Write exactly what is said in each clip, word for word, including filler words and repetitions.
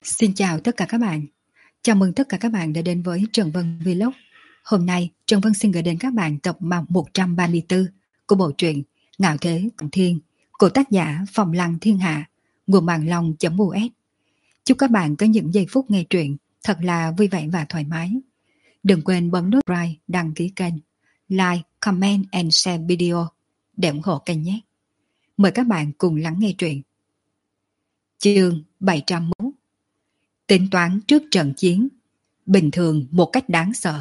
Xin chào tất cả các bạn. Chào mừng tất cả các bạn đã đến với Trần Vân Vlog. Hôm nay Trần Vân xin gửi đến các bạn tập một trăm ba mươi tư của bộ truyện Ngạo Thế Cận Thiên của tác giả Phong Lăng Thiên Hạ, nguồn mạng long.us. Chúc các bạn có những giây phút nghe truyện thật là vui vẻ và thoải mái. Đừng quên bấm nút subscribe, đăng ký kênh, like, comment and share video để ủng hộ kênh nhé. Mời các bạn cùng lắng nghe truyện. Chương bảy trăm mốt. Tính toán trước trận chiến, bình thường một cách đáng sợ.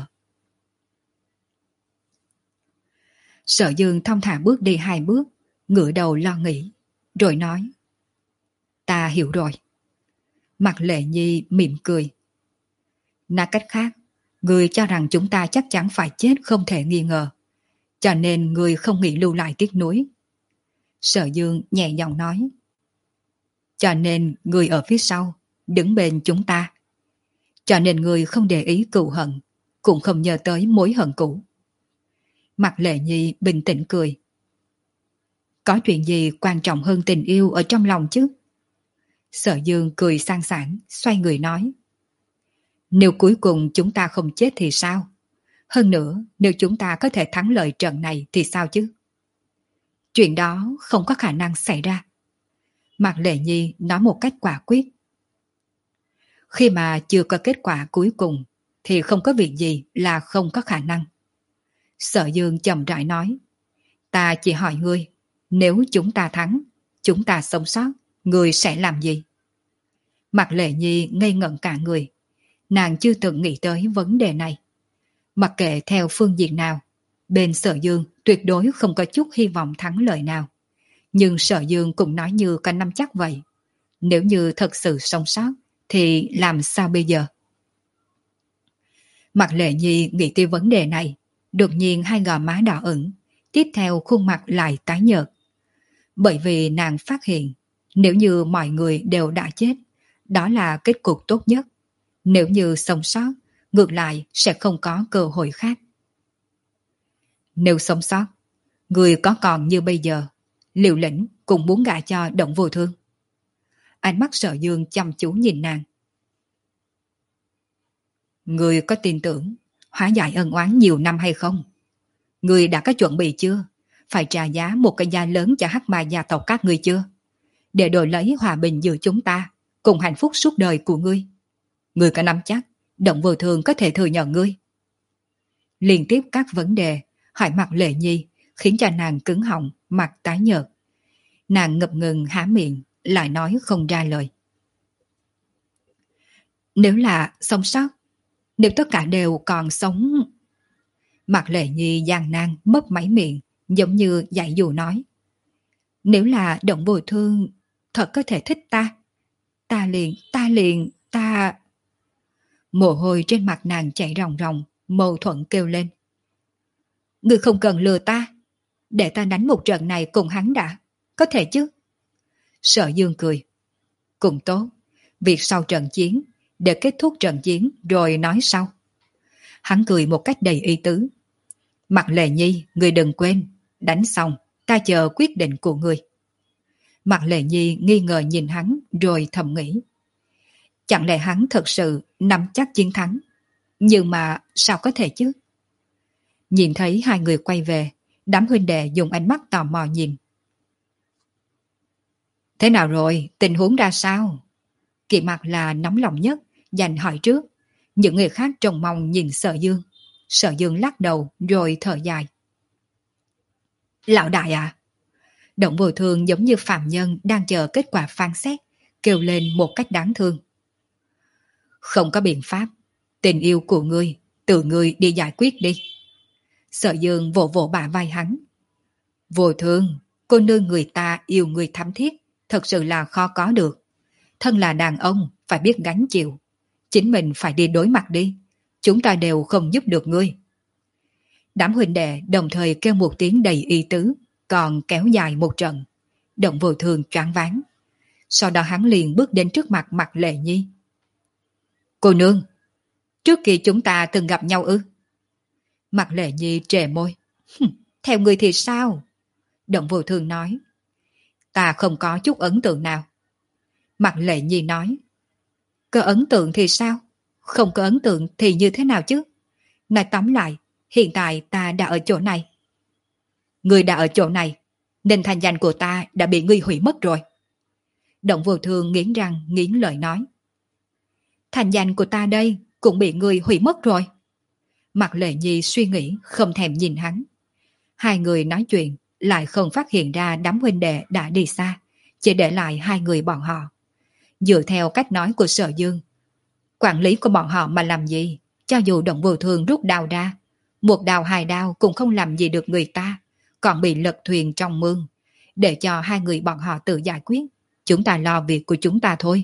Sở Dương thong thả bước đi hai bước, ngửa đầu lo nghĩ, rồi nói: Ta hiểu rồi. Mặt Lệ Nhi mỉm cười. Nói cách khác, người cho rằng chúng ta chắc chắn phải chết không thể nghi ngờ, cho nên người không nghĩ lưu lại tiếc nuối. Sở Dương nhẹ giọng nói: Cho nên người ở phía sau, đứng bên chúng ta. Cho nên người không để ý cừu hận, cũng không nhớ tới mối hận cũ. Mặt Lệ Nhi bình tĩnh cười. Có chuyện gì quan trọng hơn tình yêu ở trong lòng chứ? Sở Dương cười sang sảng, xoay người nói: Nếu cuối cùng chúng ta không chết thì sao? Hơn nữa, nếu chúng ta có thể thắng lợi trận này thì sao chứ? Chuyện đó không có khả năng xảy ra. Mặt Lệ Nhi nói một cách quả quyết. Khi mà chưa có kết quả cuối cùng thì không có việc gì là không có khả năng. Sở Dương chậm rãi nói: Ta chỉ hỏi ngươi, nếu chúng ta thắng, chúng ta sống sót, ngươi sẽ làm gì? Mặt Lệ Nhi ngây ngẩn cả người. Nàng chưa từng nghĩ tới vấn đề này. Mặc kệ theo phương diện nào, bên Sở Dương tuyệt đối không có chút hy vọng thắng lợi nào. Nhưng Sở Dương cũng nói như có nắm chắc vậy. Nếu như thật sự sống sót thì làm sao bây giờ? Mặt Lệ Nhi nghĩ tới vấn đề này, đột nhiên hai gò má đỏ ửng, tiếp theo khuôn mặt lại tái nhợt. Bởi vì nàng phát hiện, nếu như mọi người đều đã chết, đó là kết cục tốt nhất. Nếu như sống sót, ngược lại sẽ không có cơ hội khác. Nếu sống sót, người có còn như bây giờ, Liều Lĩnh cũng muốn gả cho Động Vô Thương. Ánh mắt Sở Dương chăm chú nhìn nàng. Người có tin tưởng hóa giải ân oán nhiều năm hay không? Người đã có chuẩn bị chưa? Phải trả giá một cái giá lớn cho hắc ma gia tộc các ngươi chưa? Để đổi lấy hòa bình giữa chúng ta, cùng hạnh phúc suốt đời của ngươi. Ngươi có nắm chắc Động Vô Thương có thể thừa nhận ngươi? Liên tiếp các vấn đề hỏi Mặt Lệ Nhi khiến cho nàng cứng họng, mặt tái nhợt. Nàng ngập ngừng há miệng, lại nói không ra lời. Nếu là sống sót, nếu tất cả đều còn sống... Mặt Lệ Nhi gian nan mất máy miệng, giống như dạy dụ nói. Nếu là Động Vô Thương thật có thể thích ta, ta liền, ta liền, ta... Mồ hôi trên mặt nàng chảy ròng ròng, mâu thuẫn kêu lên. Ngươi không cần lừa ta, để ta đánh một trận này cùng hắn đã, có thể chứ? Sở Dương cười. Cũng tốt, việc sau trận chiến, để kết thúc trận chiến rồi nói sau. Hắn cười một cách đầy ý tứ. Mặt Lệ Nhi, ngươi đừng quên, đánh xong, ta chờ quyết định của ngươi. Mặt Lệ Nhi nghi ngờ nhìn hắn rồi thầm nghĩ. Chẳng lẽ hắn thật sự nắm chắc chiến thắng? Nhưng mà sao có thể chứ? Nhìn thấy hai người quay về, đám huynh đệ dùng ánh mắt tò mò nhìn. Thế nào rồi, tình huống ra sao? Kỳ Mặc là nóng lòng nhất, dành hỏi trước. Những người khác trông mong nhìn Sở Dương. Sở Dương lắc đầu rồi thở dài. Lão đại à? Động Vô Thương giống như phạm nhân đang chờ kết quả phán xét, kêu lên một cách đáng thương. Không có biện pháp, tình yêu của ngươi, tự ngươi đi giải quyết đi. Sở Dương vỗ vỗ bả vai hắn. Vô Thương, cô nương người ta yêu người thắm thiết, thật sự là khó có được. Thân là đàn ông, phải biết gánh chịu. Chính mình phải đi đối mặt đi. Chúng ta đều không giúp được ngươi. Đám huynh đệ đồng thời kêu một tiếng đầy ý tứ, còn kéo dài một trận. Động Vô Thương choáng váng. Sau đó hắn liền bước đến trước mặt Mặt Lệ Nhi. Cô nương, trước kia chúng ta từng gặp nhau ư? Mặt Lệ Nhi trề môi. Theo người thì sao? Động Vô Thương nói. Ta không có chút ấn tượng nào. Mặt Lệ Nhi nói. Có ấn tượng thì sao? Không có ấn tượng thì như thế nào chứ? Nói tóm lại, hiện tại ta đã ở chỗ này. Ngươi đã ở chỗ này, nên thành danh của ta đã bị ngươi hủy mất rồi. Động Vô Thương nghiến răng nghiến lợi nói. Thành danh của ta đây cũng bị ngươi hủy mất rồi. Mạc Lệ Nhi suy nghĩ không thèm nhìn hắn. Hai người nói chuyện lại không phát hiện ra đám huynh đệ đã đi xa, chỉ để lại hai người bọn họ. Dựa theo cách nói của Sở Dương, quản lý của bọn họ mà làm gì, cho dù Động Vô Thương rút đao ra, một đao hai đao cũng không làm gì được người ta, còn bị lật thuyền trong mương. Để cho hai người bọn họ tự giải quyết, chúng ta lo việc của chúng ta thôi.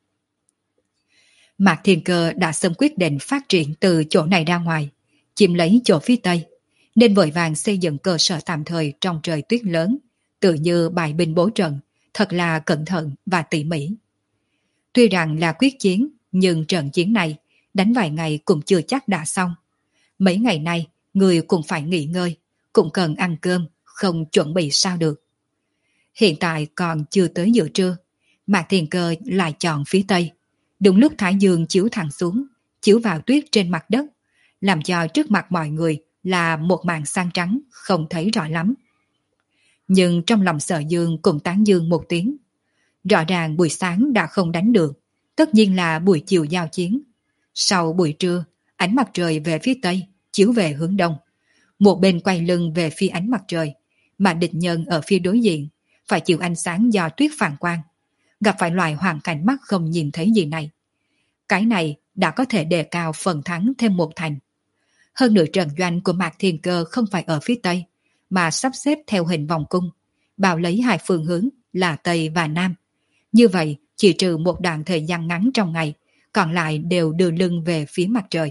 Mạc Thiên Cơ đã sớm quyết định phát triển từ chỗ này ra ngoài, chiếm lấy chỗ phía tây, nên vội vàng xây dựng cơ sở tạm thời trong trời tuyết lớn, tự như bài binh bố trận, thật là cẩn thận và tỉ mỉ. Tuy rằng là quyết chiến, nhưng trận chiến này đánh vài ngày cũng chưa chắc đã xong. Mấy ngày nay, người cũng phải nghỉ ngơi, cũng cần ăn cơm, không chuẩn bị sao được. Hiện tại còn chưa tới giữa trưa, Mạc Thiên Cơ lại chọn phía tây. Đúng lúc thái dương chiếu thẳng xuống, chiếu vào tuyết trên mặt đất, làm cho trước mặt mọi người là một màn xanh trắng không thấy rõ lắm. Nhưng trong lòng Sở Dương cũng tán dương một tiếng. Rõ ràng buổi sáng đã không đánh được, tất nhiên là buổi chiều giao chiến. Sau buổi trưa, ánh mặt trời về phía tây, chiếu về hướng đông. Một bên quay lưng về phía ánh mặt trời, mà địch nhân ở phía đối diện phải chịu ánh sáng do tuyết phản quang, gặp phải loại hoàn cảnh mắt không nhìn thấy gì này. Cái này đã có thể đề cao phần thắng thêm một thành. Hơn nữa trận doanh của Mạc Thiên Cơ không phải ở phía tây, mà sắp xếp theo hình vòng cung, bao lấy hai phương hướng là tây và nam. Như vậy, chỉ trừ một đoạn thời gian ngắn trong ngày, còn lại đều đưa lưng về phía mặt trời.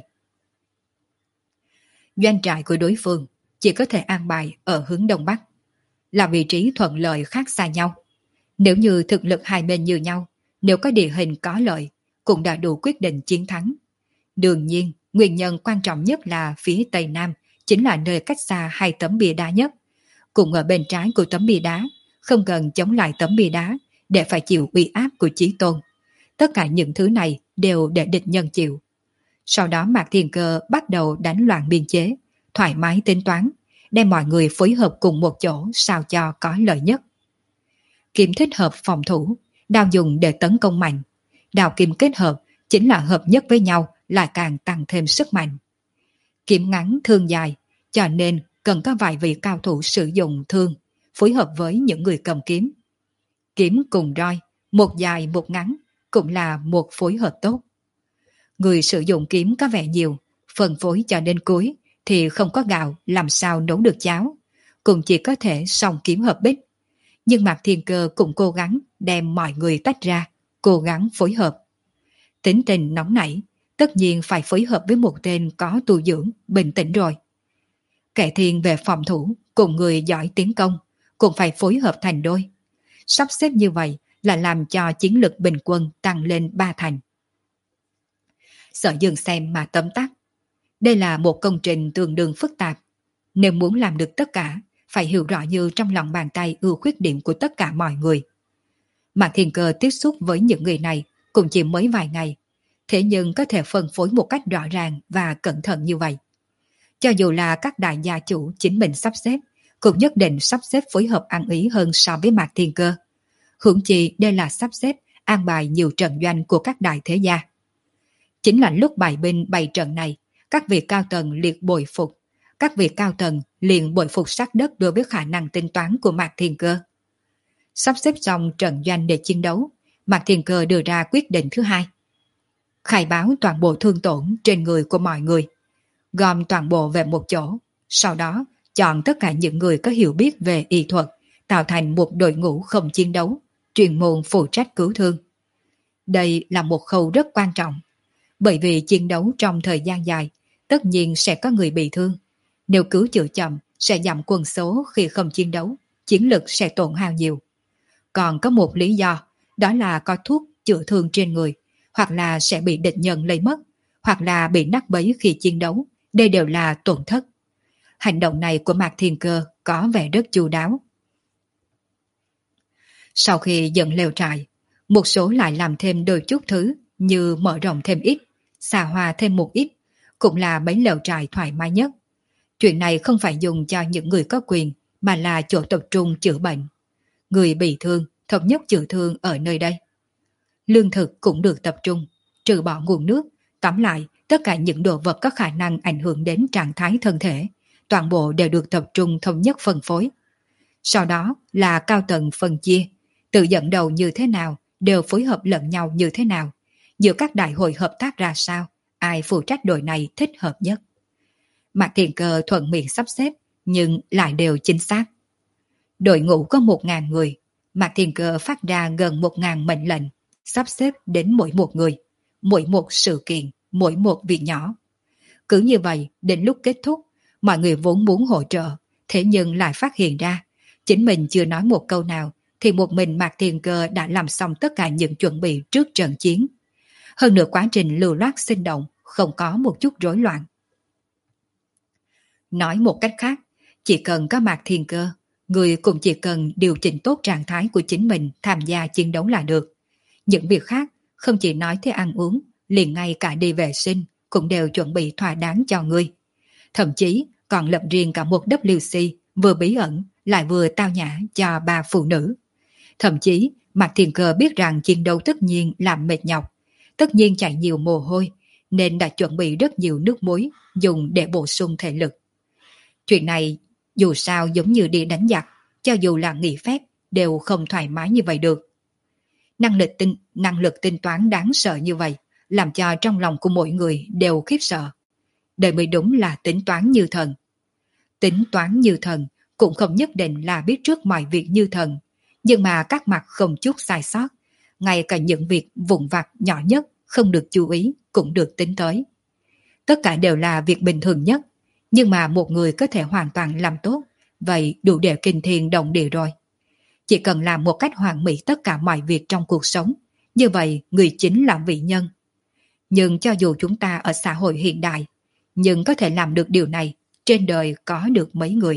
Doanh trại của đối phương chỉ có thể an bài ở hướng đông bắc, là vị trí thuận lợi khác xa nhau. Nếu như thực lực hai bên như nhau, nếu có địa hình có lợi, cũng đã đủ quyết định chiến thắng. Đương nhiên, nguyên nhân quan trọng nhất là phía tây nam, chính là nơi cách xa hai tấm bia đá nhất. Cùng ở bên trái của tấm bia đá, không cần chống lại tấm bia đá để phải chịu uy áp của Chí Tôn. Tất cả những thứ này đều để địch nhân chịu. Sau đó Mạc Thiên Cơ bắt đầu đánh loạn biên chế, thoải mái tính toán, đem mọi người phối hợp cùng một chỗ sao cho có lợi nhất. Kiếm thích hợp phòng thủ, đao dùng để tấn công mạnh. Đao kiếm kết hợp chính là hợp nhất với nhau, lại càng tăng thêm sức mạnh. Kiếm ngắn thương dài, cho nên cần có vài vị cao thủ sử dụng thương, phối hợp với những người cầm kiếm. Kiếm cùng roi, một dài một ngắn, cũng là một phối hợp tốt. Người sử dụng kiếm có vẻ nhiều, phân phối cho đến cuối thì không có gạo làm sao nấu được cháo, cũng chỉ có thể song kiếm hợp bích. Nhưng Mạc Thiên Cơ cũng cố gắng đem mọi người tách ra, cố gắng phối hợp. Tính tình nóng nảy, tất nhiên phải phối hợp với một tên có tu dưỡng, bình tĩnh rồi. Kẻ thiên về phòng thủ, cùng người giỏi tiến công, cũng phải phối hợp thành đôi. Sắp xếp như vậy là làm cho chiến lực bình quân tăng lên ba thành. Sở Dương xem mà tấm tắc. Đây là một công trình tương đương phức tạp. Nếu muốn làm được tất cả, phải hiểu rõ như trong lòng bàn tay ưu khuyết điểm của tất cả mọi người. Mạc Thiên Cơ tiếp xúc với những người này cũng chỉ mới vài ngày, thế nhưng có thể phân phối một cách rõ ràng và cẩn thận như vậy. Cho dù là các đại gia chủ chính mình sắp xếp, cũng nhất định sắp xếp phối hợp ăn ý hơn so với Mạc Thiên Cơ. Huống chi đây là sắp xếp an bài nhiều trận doanh của các đại thế gia. Chính là lúc bài binh bày trận này, các vị cao tầng liệt bội phục, các vị cao tầng liền bội phục sát đất đối với khả năng tính toán của Mạc Thiên Cơ. Sắp xếp xong trận doanh để chiến đấu, Mạc Thiên Cơ đưa ra quyết định thứ hai. Khai báo toàn bộ thương tổn trên người của mọi người, gom toàn bộ về một chỗ, sau đó chọn tất cả những người có hiểu biết về y thuật, tạo thành một đội ngũ không chiến đấu, chuyên môn phụ trách cứu thương. Đây là một khâu rất quan trọng, bởi vì chiến đấu trong thời gian dài, tất nhiên sẽ có người bị thương. Nếu cứu chữa chậm, sẽ giảm quân số khi không chiến đấu, chiến lực sẽ tổn hao nhiều. Còn có một lý do, đó là có thuốc chữa thương trên người, hoặc là sẽ bị địch nhân lấy mất, hoặc là bị nát bấy khi chiến đấu, đây đều là tổn thất. Hành động này của Mạc Thiên Cơ có vẻ rất chu đáo. Sau khi dựng lều trại, một số lại làm thêm đôi chút thứ như mở rộng thêm ít, xa hoa thêm một ít, cũng là mấy lều trại thoải mái nhất. Chuyện này không phải dùng cho những người có quyền, mà là chỗ tập trung chữa bệnh. Người bị thương, thống nhất chữa thương ở nơi đây. Lương thực cũng được tập trung, trừ bỏ nguồn nước, tóm lại, tất cả những đồ vật có khả năng ảnh hưởng đến trạng thái thân thể, toàn bộ đều được tập trung thống nhất phân phối. Sau đó là cao tầng phân chia, tự dẫn đầu như thế nào, đều phối hợp lẫn nhau như thế nào, giữa các đại hội hợp tác ra sao, ai phụ trách đội này thích hợp nhất. Mạc Thiền Cơ thuận miệng sắp xếp, nhưng lại đều chính xác. Đội ngũ có một ngàn người, Mạc Thiền Cơ phát ra gần một ngàn mệnh lệnh, sắp xếp đến mỗi một người, mỗi một sự kiện, mỗi một việc nhỏ. Cứ như vậy, đến lúc kết thúc, mọi người vốn muốn hỗ trợ, thế nhưng lại phát hiện ra, chính mình chưa nói một câu nào, thì một mình Mạc Thiền Cơ đã làm xong tất cả những chuẩn bị trước trận chiến. Hơn nữa quá trình lưu loát sinh động, không có một chút rối loạn. Nói một cách khác, chỉ cần có Mạc Thiền Cơ, người cũng chỉ cần điều chỉnh tốt trạng thái của chính mình tham gia chiến đấu là được. Những việc khác, không chỉ nói tới ăn uống, liền ngay cả đi vệ sinh, cũng đều chuẩn bị thỏa đáng cho ngươi. Thậm chí còn lập riêng cả một W C vừa bí ẩn lại vừa tao nhã cho ba phụ nữ. Thậm chí Mạc Thiền Cơ biết rằng chiến đấu tất nhiên làm mệt nhọc, tất nhiên chảy nhiều mồ hôi, nên đã chuẩn bị rất nhiều nước muối dùng để bổ sung thể lực. Chuyện này dù sao giống như đi đánh giặc, cho dù là nghỉ phép đều không thoải mái như vậy được. Năng lực tinh, năng lực tính toán đáng sợ như vậy, làm cho trong lòng của mỗi người đều khiếp sợ. Đây mới đúng là tính toán như thần. Tính toán như thần cũng không nhất định là biết trước mọi việc như thần, nhưng mà các mặt không chút sai sót, ngay cả những việc vụn vặt nhỏ nhất không được chú ý cũng được tính tới. Tất cả đều là việc bình thường nhất, nhưng mà một người có thể hoàn toàn làm tốt, vậy đủ để kinh thiên động địa rồi. Chỉ cần làm một cách hoàn mỹ tất cả mọi việc trong cuộc sống, như vậy người chính là vị nhân. Nhưng cho dù chúng ta ở xã hội hiện đại, nhưng có thể làm được điều này, trên đời có được mấy người.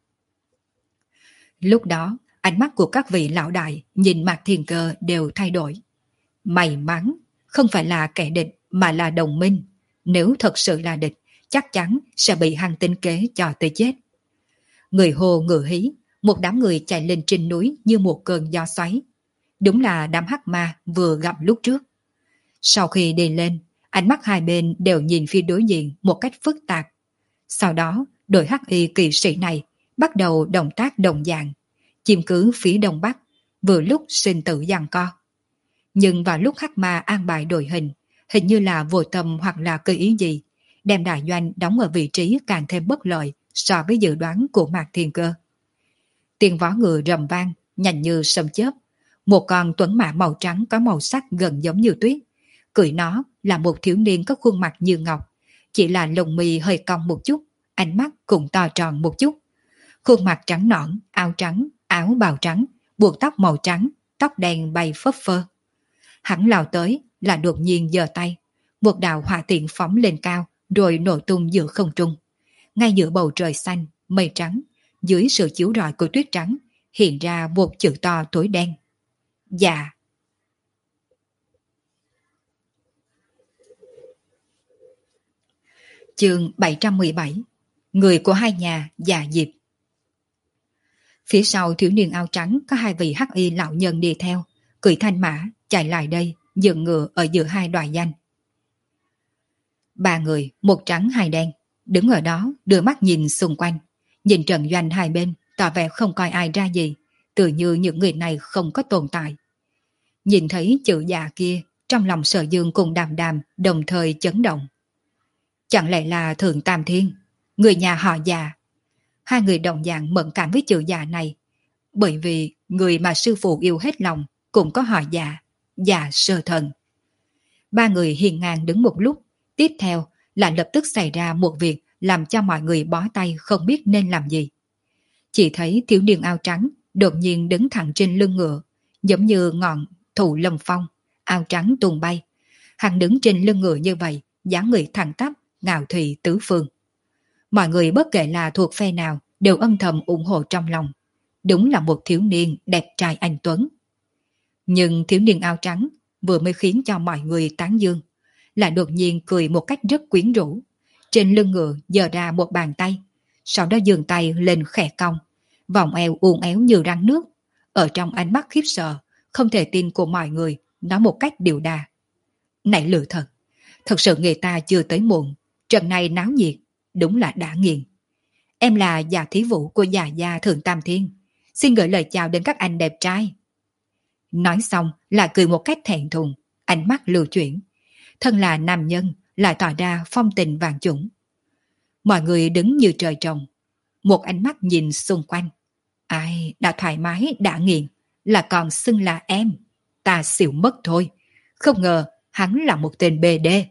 Lúc đó, ánh mắt của các vị lão đại nhìn Mạc Thiền Cơ đều thay đổi. May mắn, không phải là kẻ địch mà là đồng minh. Nếu thật sự là địch, chắc chắn sẽ bị hắn tính kế cho tới chết. Người hồ ngựa hí, một đám người chạy lên trên núi như một cơn gió xoáy. Đúng là đám hắc ma vừa gặp lúc trước. Sau khi đi lên, ánh mắt hai bên đều nhìn phía đối diện một cách phức tạp. Sau đó, đội hắc y kỵ sĩ này bắt đầu động tác đồng dạng, chiếm cứ phía đông bắc, vừa lúc sinh tử giằng co. Nhưng vào lúc hắc ma an bài đội hình, hình như là vô tâm hoặc là cơ ý gì, đem đại doanh đóng ở vị trí càng thêm bất lợi so với dự đoán của Mạc Thiền Cơ. Tiếng vó ngựa rầm vang, nhanh như sấm chớp. Một con tuấn mã màu trắng có màu sắc gần giống như tuyết. Cưỡi nó là một thiếu niên có khuôn mặt như ngọc, chỉ là lông mi hơi cong một chút, ánh mắt cũng to tròn một chút. Khuôn mặt trắng nõn, áo trắng, áo bào trắng, buộc tóc màu trắng, tóc đen bay phấp phơ. Hắn lao tới là đột nhiên giơ tay, một đạo hỏa tiễn phóng lên cao rồi nổ tung giữa không trung. Ngay giữa bầu trời xanh, mây trắng, dưới sự chiếu rọi của tuyết trắng, hiện ra một chữ to tối đen. Dạ. Chương bảy trăm mười bảy. Người của hai nhà Dạ Diệp. Phía sau thiếu niên áo trắng có hai vị hắc y lão nhân đi theo, cưỡi thanh mã, chạy lại đây, dừng ngựa ở giữa hai đoài danh. Ba người, một trắng hai đen, đứng ở đó đưa mắt nhìn xung quanh, nhìn trận doanh hai bên, tỏ vẻ không coi ai ra gì, tự như những người này không có tồn tại. Nhìn thấy chữ Dạ kia, trong lòng Sở Dương cùng Đàm Đàm đồng thời chấn động. Chẳng lẽ là Thượng Tam Thiên, người nhà họ Dạ? Hai người đồng dạng mẫn cảm với chữ Dạ này, bởi vì người mà sư phụ yêu hết lòng cũng có họ Dạ, Dạ Sơ Thần. Ba người hiền ngang đứng một lúc, tiếp theo là lập tức xảy ra một việc làm cho mọi người bó tay không biết nên làm gì. Chỉ thấy thiếu niên áo trắng đột nhiên đứng thẳng trên lưng ngựa, giống như ngọn thụ lâm phong, áo trắng tung bay. Hắn đứng trên lưng ngựa như vậy, dáng người thẳng tắp, ngạo thị tứ phương. Mọi người bất kể là thuộc phe nào đều âm thầm ủng hộ trong lòng. Đúng là một thiếu niên đẹp trai anh tuấn. Nhưng thiếu niên áo trắng vừa mới khiến cho mọi người tán dương, là đột nhiên cười một cách rất quyến rũ. Trên lưng ngựa giơ ra một bàn tay, sau đó giương tay lên khẽ cong, vòng eo uốn éo như rắn nước. Ở trong ánh mắt khiếp sợ, không thể tin của mọi người, nói một cách điệu đà: này lựa thật, thật sự người ta chưa tới muộn, trận này náo nhiệt, đúng là đã nghiền. Em là già thí vũ của già gia Thượng Tam Thiên, xin gửi lời chào đến các anh đẹp trai. Nói xong là cười một cách thẹn thùng, ánh mắt lưu chuyển. Thân là nam nhân, lại tỏ ra phong tình vàng chủng. Mọi người đứng như trời trồng, một ánh mắt nhìn xung quanh. Ai đã thoải mái, đã nghiền, là còn xưng là em. Ta xỉu mất thôi, không ngờ hắn là một tên bê đê.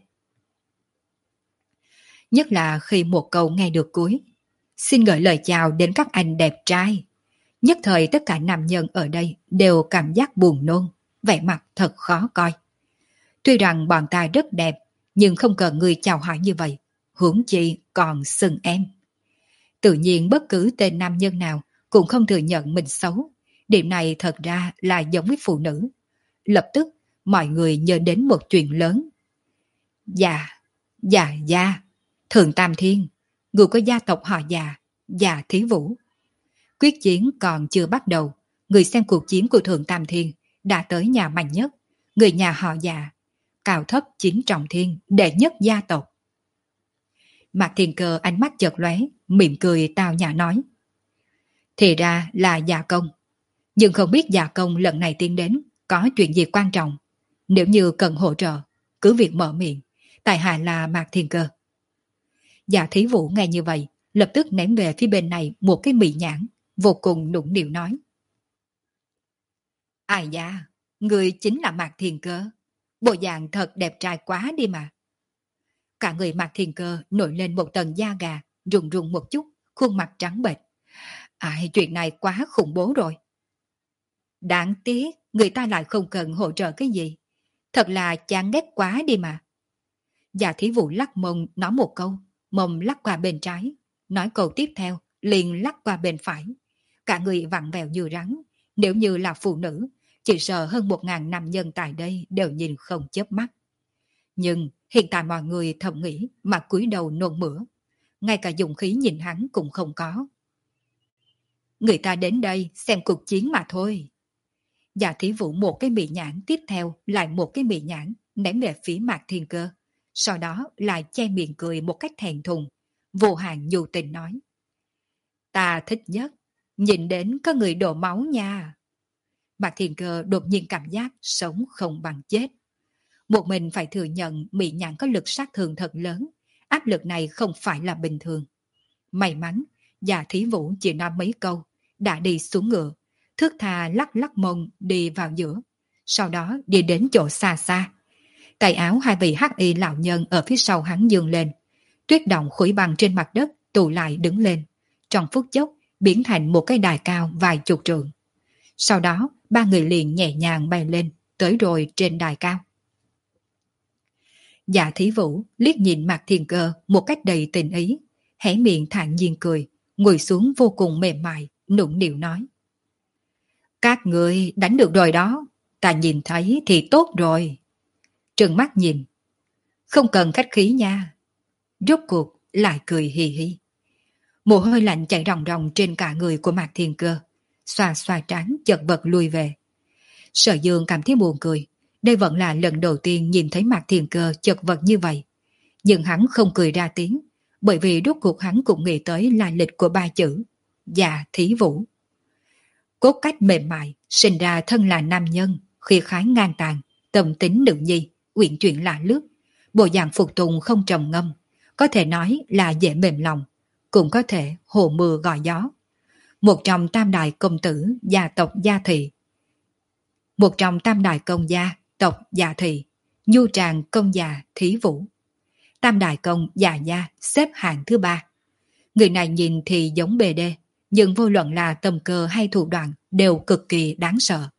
Nhất là khi một câu nghe được cuối: xin gửi lời chào đến các anh đẹp trai. Nhất thời tất cả nam nhân ở đây đều cảm giác buồn nôn, vẻ mặt thật khó coi. Tuy rằng bọn ta rất đẹp, nhưng không cần người chào hỏi như vậy, huống chi còn xưng em. Tự nhiên bất cứ tên nam nhân nào cũng không thừa nhận mình xấu. Điểm này thật ra là giống với phụ nữ. Lập tức mọi người nhớ đến một chuyện lớn. Dạ, dạ gia, Thượng Tam Thiên, người có gia tộc họ Già, Già Thí Vũ. Quyết chiến còn chưa bắt đầu, người xem cuộc chiến của Thượng Tam Thiên đã tới nhà mạnh nhất, người nhà họ Già, cao thấp chín trọng thiên, đệ nhất gia tộc. Mạc Thiên Cơ ánh mắt chợt lóe, mỉm cười tao nhã nói: thì ra là Già Công, nhưng không biết Già Công lần này tiến đến có chuyện gì quan trọng. Nếu như cần hỗ trợ, cứ việc mở miệng, tại hạ là Mạc Thiên Cơ. Già Thí Vũ nghe như vậy, lập tức ném về phía bên này một cái mị nhãn, vô cùng nũng nịu nói: ai da, người chính là Mạc Thiên Cơ, bộ dạng thật đẹp trai quá đi mà. Cả người Mạc Thiên Cơ nổi lên một tầng da gà, rùng rùng một chút, khuôn mặt trắng bệch. Ai, chuyện này quá khủng bố rồi. Đáng tiếc, người ta lại không cần hỗ trợ cái gì. Thật là chán ghét quá đi mà. Già Thí Vũ lắc mông nói một câu, mông lắc qua bên trái, nói câu tiếp theo, liền lắc qua bên phải. Cả người vặn vẹo như rắn, nếu như là phụ nữ, chỉ sợ hơn một ngàn nam nhân tại đây đều nhìn không chớp mắt. Nhưng hiện tại mọi người thầm nghĩ mà cúi đầu nôn mửa, ngay cả dụng khí nhìn hắn cũng không có. Người ta đến đây xem cuộc chiến mà thôi. Già Thí Vũ một cái mị nhãn, tiếp theo lại một cái mị nhãn ném về phía Mạc Thiên Cơ, sau đó lại che miệng cười một cách thẹn thùng, vô hạn nhu tình nói: ta thích nhất nhìn đến có người đổ máu nha. Mạc Thiên Cơ đột nhiên cảm giác sống không bằng chết. Một mình phải thừa nhận mị nhãn có lực sát thương thật lớn, áp lực này không phải là bình thường. May mắn Già Thí Vũ chỉ nói mấy câu đã đi xuống ngựa, thước tha lắc lắc mông đi vào giữa, sau đó đi đến chỗ xa xa. Tay áo hai vị hắc y lão nhân ở phía sau hắn dương lên, tuyết động khối băng trên mặt đất tụ lại đứng lên, trong phút chốc biến thành một cái đài cao vài chục trượng. Sau đó ba người liền nhẹ nhàng bay lên, tới rồi trên đài cao. Dạ Thí Vũ liếc nhìn Mạc Thiên Cơ một cách đầy tình ý, hé miệng thản nhiên cười, ngồi xuống vô cùng mềm mại, nũng nịu nói: các người đánh được rồi đó, ta nhìn thấy thì tốt rồi. Trừng mắt nhìn: không cần khách khí nha. Rốt cuộc lại cười hì hì. Mồ hôi lạnh chảy ròng ròng trên cả người của Mạc Thiên Cơ, xoa xoa trán chật vật lui về. Sở Dương cảm thấy buồn cười, đây vẫn là lần đầu tiên nhìn thấy Mạc Thiên Cơ chật vật như vậy. Nhưng hắn không cười ra tiếng, bởi vì rốt cuộc hắn cũng nghĩ tới lai lịch của ba chữ Già Thí Vũ. Cốt cách mềm mại, sinh ra thân là nam nhân, khi khái ngang tàn, tâm tính nữ nhi, uyển chuyển lạ lướt, bộ dạng phục tùng không trầm ngâm, có thể nói là dễ mềm lòng, cũng có thể hồ mưa gọi gió. Một trong tam đại công tử gia tộc Gia Thị, một trong tam đại công gia tộc Gia Thị, nhu tràng công gia Thí Vũ. Tam đại công Gia Gia xếp hạng thứ ba. Người này nhìn thì giống bề đê, nhưng vô luận là tầm cơ hay thủ đoạn đều cực kỳ đáng sợ.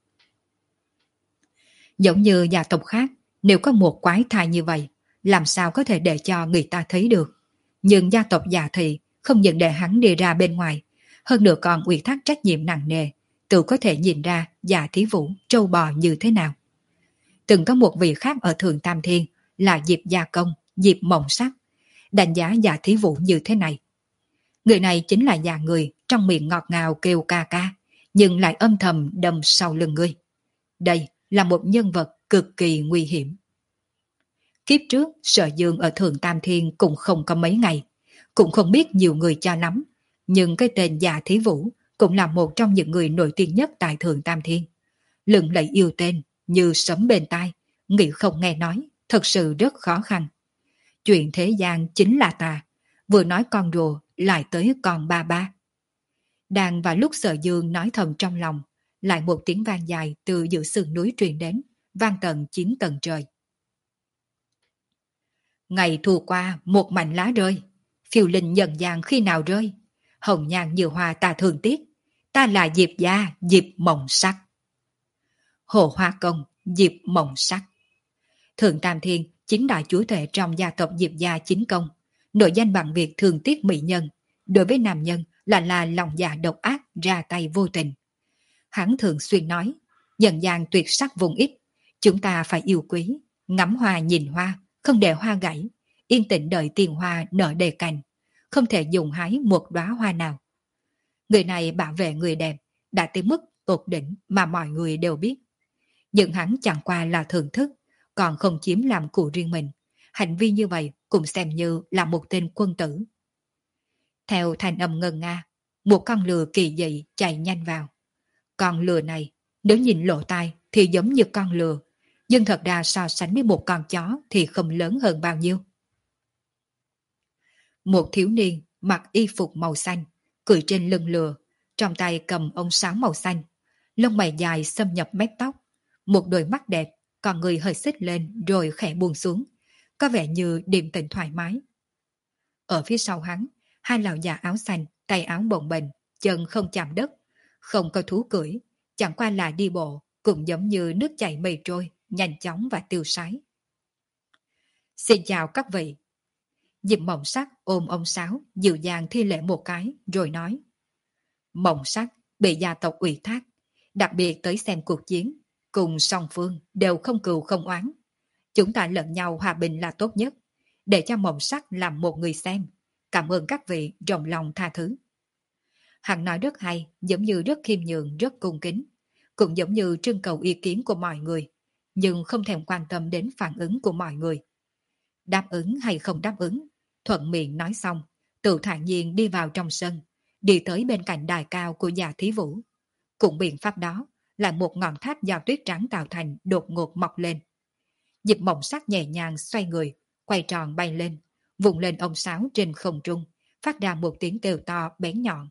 Giống như gia tộc khác, nếu có một quái thai như vậy, làm sao có thể để cho người ta thấy được. Nhưng gia tộc Gia Thị không những để hắn đi ra bên ngoài, hơn nữa còn ủy thác trách nhiệm nặng nề, tự có thể nhìn ra Già Thí Vũ trâu bò như thế nào. từng có một vị khác ở Thượng Tam Thiên là Diệp Gia Công, Diệp Mộng Sắc, đánh giá Dạ Thí Vũ như thế này. Người này chính là nhà người trong miệng ngọt ngào kêu ca ca, nhưng lại âm thầm đâm sau lưng ngươi. Đây là một nhân vật cực kỳ nguy hiểm. Kiếp trước, Sở Dương ở Thượng Tam Thiên cũng không có mấy ngày, cũng không biết nhiều người cho lắm, nhưng cái tên Dạ Thí Vũ cũng là một trong những người nổi tiếng nhất tại Thượng Tam Thiên. Lừng lẫy yêu tên, như sấm bên tai, nghĩ không nghe nói, thật sự rất khó khăn. Chuyện thế gian chính là tà, vừa nói con rùa lại tới con ba ba. Đang vào lúc Sở Dương nói thầm trong lòng, lại một tiếng vang dài từ giữa sườn núi truyền đến, vang tận chín tầng trời. Ngày thu qua một mảnh lá rơi, phiêu linh nhận dạng khi nào rơi, hồng nhan như hoa ta thường tiếc, ta là Diệp Gia, Diệp Mộng Sắc. Hồ Hoa Công, Diệp Mộng Sắc. Thượng Tam Thiên chính đại chúa tể trong gia tộc Diệp Gia chính công, nổi danh bằng việc thường tiếc mỹ nhân, đối với nam nhân là là lòng dạ độc ác, ra tay vô tình. Hắn thường xuyên nói, dân gian tuyệt sắc vùng ít, chúng ta phải yêu quý, ngắm hoa nhìn hoa, không để hoa gãy, yên tĩnh đợi tiền hoa nở đề cành, không thể dùng hái một đóa hoa nào. Người này bảo vệ người đẹp, đã tới mức tột đỉnh mà mọi người đều biết. Nhưng hắn chẳng qua là thưởng thức, còn không chiếm làm của riêng mình. Hành vi như vậy cũng xem như là một tên quân tử. Theo thanh âm ngân nga, một con lừa kỳ dị chạy nhanh vào. Con lừa này, nếu nhìn lộ tai thì giống như con lừa, nhưng thật ra so sánh với một con chó thì không lớn hơn bao nhiêu. Một thiếu niên mặc y phục màu xanh, cưỡi trên lưng lừa, trong tay cầm ống sáo màu xanh, lông mày dài xâm nhập mép tóc, một đôi mắt đẹp, còn người hơi xích lên rồi khẽ buông xuống, có vẻ như điềm tĩnh thoải mái. Ở phía sau hắn, hai lão già áo xanh, tay áo bồng bềnh, chân không chạm đất, không có thú cưỡi, chẳng qua là đi bộ, cũng giống như nước chảy mây trôi, nhanh chóng và tiêu sái. Xin chào các vị. Diệp Mộng Sắc ôm ông sáo, dịu dàng thi lễ một cái, rồi nói. Mộng Sắc bị gia tộc ủy thác, đặc biệt tới xem cuộc chiến, cùng song phương đều không cừu không oán. Chúng ta lẫn nhau hòa bình là tốt nhất, để cho Mộng Sắc làm một người xem. Cảm ơn các vị rộng lòng tha thứ. Hắn nói rất hay, giống như rất khiêm nhường, rất cung kính, cũng giống như trưng cầu ý kiến của mọi người, nhưng không thèm quan tâm đến phản ứng của mọi người. Đáp ứng hay không đáp ứng, thuận miệng nói xong, tự thản nhiên đi vào trong sân, đi tới bên cạnh đài cao của Dạ Thí Vũ. Cũng biện pháp đó, là một ngọn tháp do tuyết trắng tạo thành đột ngột mọc lên. Diệp Mộng Sắc nhẹ nhàng xoay người, quay tròn bay lên, vùng lên ông sáo trên không trung, phát ra một tiếng kêu to bén nhọn.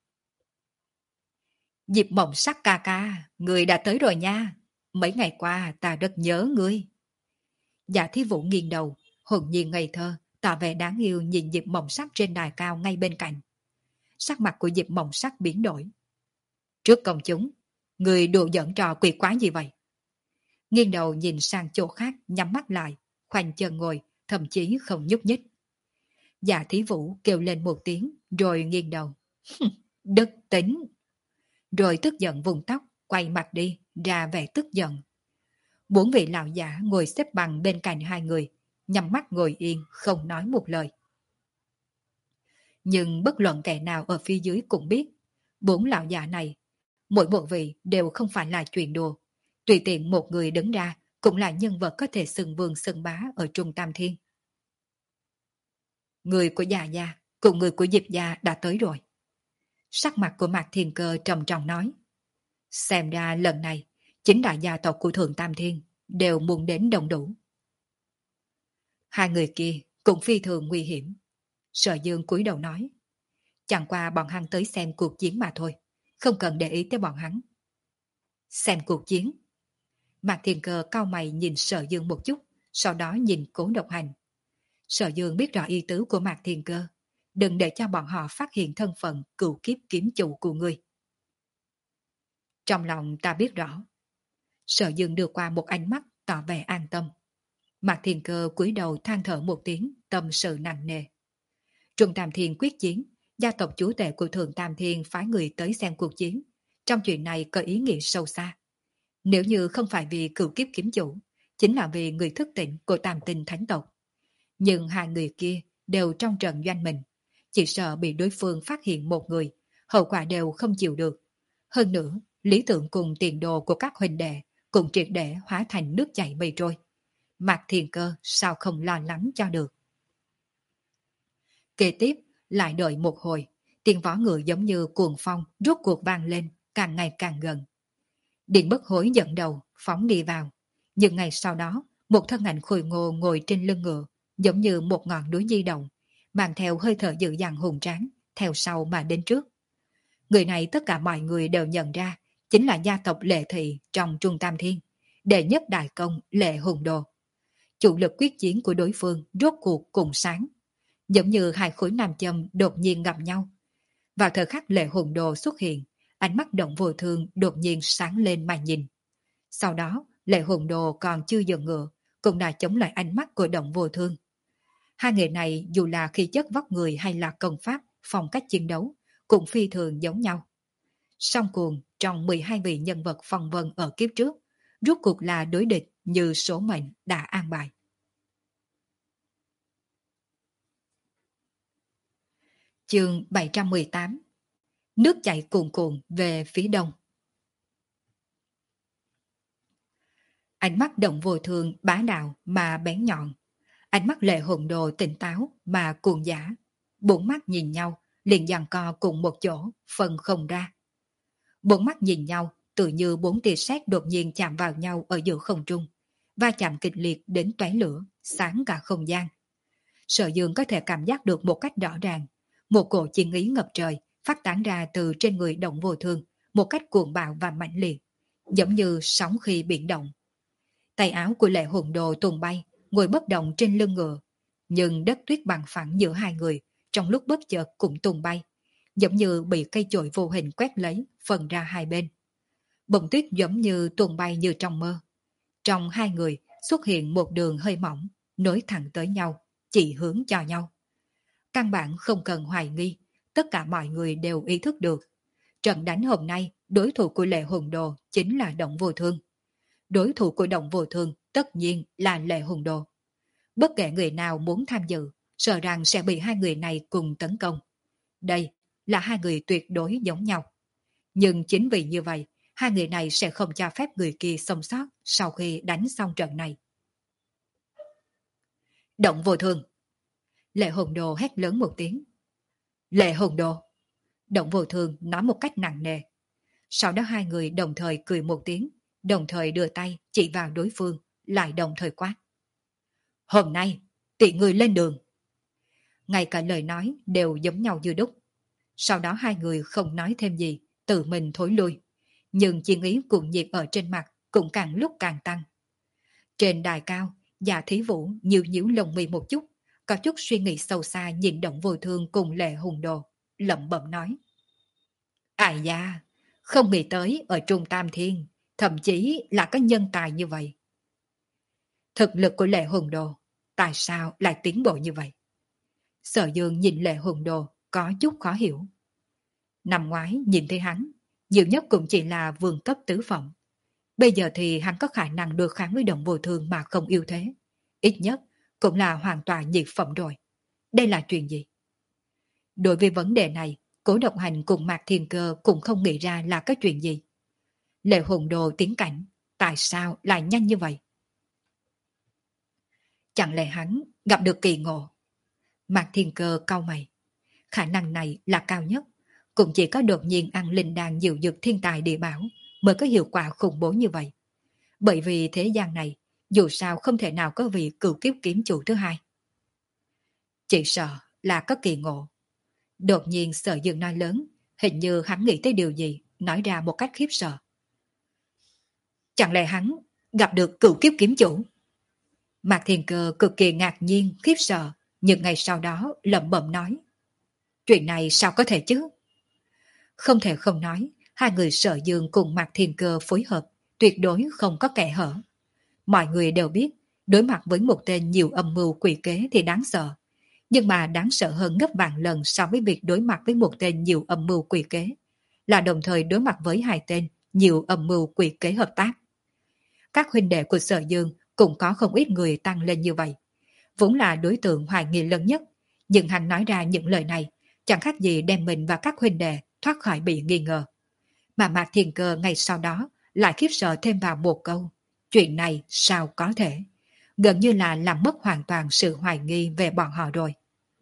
Diệp Mộng Sắc ca ca, người đã tới rồi nha. Mấy ngày qua ta rất nhớ ngươi. Dạ Thí Vũ nghiêng đầu, hồn nhiên ngây thơ, tỏ vẻ đáng yêu nhìn Diệp Mộng Sắc trên đài cao ngay bên cạnh. Sắc mặt của Diệp Mộng Sắc biến đổi. Trước công chúng, người đùa giỡn trò quỷ quái gì vậy? Nghiêng đầu nhìn sang chỗ khác, nhắm mắt lại, khoanh chân ngồi, thậm chí không nhúc nhích. Dạ Thí Vũ kêu lên một tiếng, rồi nghiêng đầu. Đức tính! Rồi tức giận vùng tóc, quay mặt đi, ra vẻ tức giận. Bốn vị lão giả ngồi xếp bằng bên cạnh hai người, nhắm mắt ngồi yên, không nói một lời. Nhưng bất luận kẻ nào ở phía dưới cũng biết, bốn lão giả này, mỗi một vị đều không phải là chuyện đùa. Tùy tiện một người đứng ra, cũng là nhân vật có thể xưng vương xưng bá ở Trung Tam Thiên. Người của Dạ Gia, cùng người của Diệp Gia đã tới rồi. Sắc mặt của Mạc Thiên Cơ trầm trọng nói. Xem ra lần này, chính đại gia tộc của Thượng Tam Thiên đều muốn đến đông đủ. Hai người kia cũng phi thường nguy hiểm. Sở Dương cúi đầu nói. Chẳng qua bọn hắn tới xem cuộc chiến mà thôi, không cần để ý tới bọn hắn. Xem cuộc chiến. Mạc Thiên Cơ cau mày nhìn Sở Dương một chút, sau đó nhìn Cố Độc Hành. Sở Dương biết rõ ý tứ của Mạc Thiên Cơ, đừng để cho bọn họ phát hiện thân phận cựu kiếp kiếm chủ của ngươi. Trong lòng ta biết rõ. Sở Dương đưa qua một ánh mắt tỏ vẻ an tâm. Mạc Thiên Cơ cúi đầu than thở một tiếng, tâm sự nặng nề. Trung Tam Thiên quyết chiến, gia tộc chủ tể của Thượng Tam Thiên phái người tới xem cuộc chiến. Trong chuyện này có ý nghĩa sâu xa. Nếu như không phải vì cựu kiếp kiếm chủ, chính là vì người thức tỉnh của tam tinh thánh tộc. Nhưng hai người kia đều trong trận doanh mình, chỉ sợ bị đối phương phát hiện một người, hậu quả đều không chịu được. Hơn nữa, lý tưởng cùng tiền đồ của các huynh đệ cũng triệt để hóa thành nước chảy mây trôi. Mạc Thiên Cơ sao không lo lắng cho được. Kế tiếp, lại đợi một hồi, tiếng vó ngựa giống như cuồng phong rốt cuộc vang lên, càng ngày càng gần. Điện Bất Hối dẫn đầu, phóng đi vào. Nhưng ngày sau đó, một thân ảnh khôi ngô ngồi trên lưng ngựa, giống như một ngọn núi di động, mang theo hơi thở dữ dằn hùng tráng, theo sau mà đến trước. Người này tất cả mọi người đều nhận ra, chính là gia tộc Lệ Thị trong Trung Tam Thiên, đệ nhất đại công Lệ Hùng Đồ. Chủ lực quyết chiến của đối phương rốt cuộc cùng sáng, giống như hai khối nam châm đột nhiên gặp nhau. Vào thời khắc Lệ Hùng Đồ xuất hiện, ánh mắt Động Vô Thương đột nhiên sáng lên mà nhìn. Sau đó, Lệ Hùng Đồ còn chưa dừng ngựa, cũng đã chống lại ánh mắt của Động Vô Thương. Hai người này dù là khí chất vóc người hay là công pháp, phong cách chiến đấu, cũng phi thường giống nhau. Song cuồng trong mười hai vị nhân vật phong vân ở kiếp trước, rốt cuộc là đối địch như số mệnh đã an bài. Chương bảy trăm mười tám. Nước chảy cuồn cuộn về phía đông. Ánh mắt Động Vô Thương bá đạo mà bén nhọn, ánh mắt Lệ Hùng Đồ tỉnh táo mà cuồng dã. Bốn mắt nhìn nhau, liền giằng co cùng một chỗ, phân không ra. Bốn mắt nhìn nhau, tự như bốn tia sét đột nhiên chạm vào nhau ở giữa không trung, va chạm kịch liệt đến tóe lửa, sáng cả không gian. Sở Dương có thể cảm giác được một cách rõ ràng, một cổ chiến ý ngập trời phát tán ra từ trên người Động Vô Thương, một cách cuồng bạo và mãnh liệt, giống như sóng khi biển động. Tay áo của Lệ Hùng Đồ tung bay, ngồi bất động trên lưng ngựa, nhưng đất tuyết bằng phẳng giữa hai người trong lúc bất chợt cũng tung bay, giống như bị cây chổi vô hình quét lấy, phân ra hai bên. Bông tuyết giống như tung bay như trong mơ. Trong hai người xuất hiện một đường hơi mỏng, nối thẳng tới nhau, chỉ hướng cho nhau. Căn bản không cần hoài nghi, tất cả mọi người đều ý thức được. Trận đánh hôm nay, đối thủ của Lệ Hùng Đồ chính là Động Vô Thương. Đối thủ của Động Vô Thương tất nhiên là Lệ Hùng Đồ. Bất kể người nào muốn tham dự, sợ rằng sẽ bị hai người này cùng tấn công. Đây là hai người tuyệt đối giống nhau. Nhưng chính vì như vậy, hai người này sẽ không cho phép người kia sống sót sau khi đánh xong trận này. Động Vô Thương. Lệ Hùng Đồ hét lớn một tiếng. Lệ Hùng Đồ. Động Vô Thương nói một cách nặng nề. Sau đó hai người đồng thời cười một tiếng, đồng thời đưa tay chỉ vào đối phương, lại đồng thời quát. Hôm nay, tiện người lên đường. Ngay cả lời nói đều giống nhau như đúc. Sau đó hai người không nói thêm gì, tự mình thối lui. Nhưng chiến ý cuồng nhiệt ở trên mặt cũng càng lúc càng tăng. Trên đài cao, Dạ Thí Vũ nhíu nhíu lông mi một chút, có chút suy nghĩ sâu xa nhìn Động Vô Thương cùng Lệ Hùng Đồ, lẩm bẩm nói. Ai da, không nghĩ tới ở Trung Tam Thiên, thậm chí là có nhân tài như vậy. Thực lực của Lệ Hùng Đồ, tại sao lại tiến bộ như vậy? Sở Dương nhìn Lệ Hùng Đồ có chút khó hiểu. Năm ngoái nhìn thấy hắn, nhiều nhất cũng chỉ là vương cấp tứ phẩm. Bây giờ thì hắn có khả năng đối kháng với Động Vô Thương mà không yêu thế. Ít nhất cũng là hoàn toàn nhị phẩm rồi. Đây là chuyện gì? Đối với vấn đề này, Cố Độc Hành cùng Mạc Thiên Cơ cũng không nghĩ ra là cái chuyện gì. Lệ Hùng Đồ tiến cảnh, tại sao lại nhanh như vậy? Chẳng lẽ hắn gặp được kỳ ngộ? Mạc Thiên Cơ cau mày. Khả năng này là cao nhất, cũng chỉ có đột nhiên ăn linh đan diệu dược thiên tài địa bảo mới có hiệu quả khủng bố như vậy. Bởi vì thế gian này, dù sao không thể nào có vị cửu kiếp kiếm chủ thứ hai. Chỉ sợ là có kỳ ngộ. Đột nhiên Sở Dương nói lớn, hình như hắn nghĩ tới điều gì, nói ra một cách khiếp sợ. Chẳng lẽ hắn gặp được cửu kiếp kiếm chủ? Mạc Thiên Cơ cực kỳ ngạc nhiên, khiếp sợ, nhưng ngày sau đó lẩm bẩm nói. Chuyện này sao có thể chứ? Không thể không nói, hai người Sở Dương cùng Mạc Thiên Cơ phối hợp, tuyệt đối không có kẻ hở. Mọi người đều biết, đối mặt với một tên nhiều âm mưu quỷ kế thì đáng sợ. Nhưng mà đáng sợ hơn gấp vạn lần so với việc đối mặt với một tên nhiều âm mưu quỷ kế, là đồng thời đối mặt với hai tên nhiều âm mưu quỷ kế hợp tác. Các huynh đệ của Sở Dương cũng có không ít người tăng lên như vậy. Vốn là đối tượng hoài nghi lớn nhất, nhưng hắn nói ra những lời này, chẳng khác gì đem mình và các huynh đệ thoát khỏi bị nghi ngờ. Mà Mạc Thiên Cơ ngay sau đó lại khiếp sợ thêm vào một câu. Chuyện này sao có thể? Gần như là làm mất hoàn toàn sự hoài nghi về bọn họ rồi.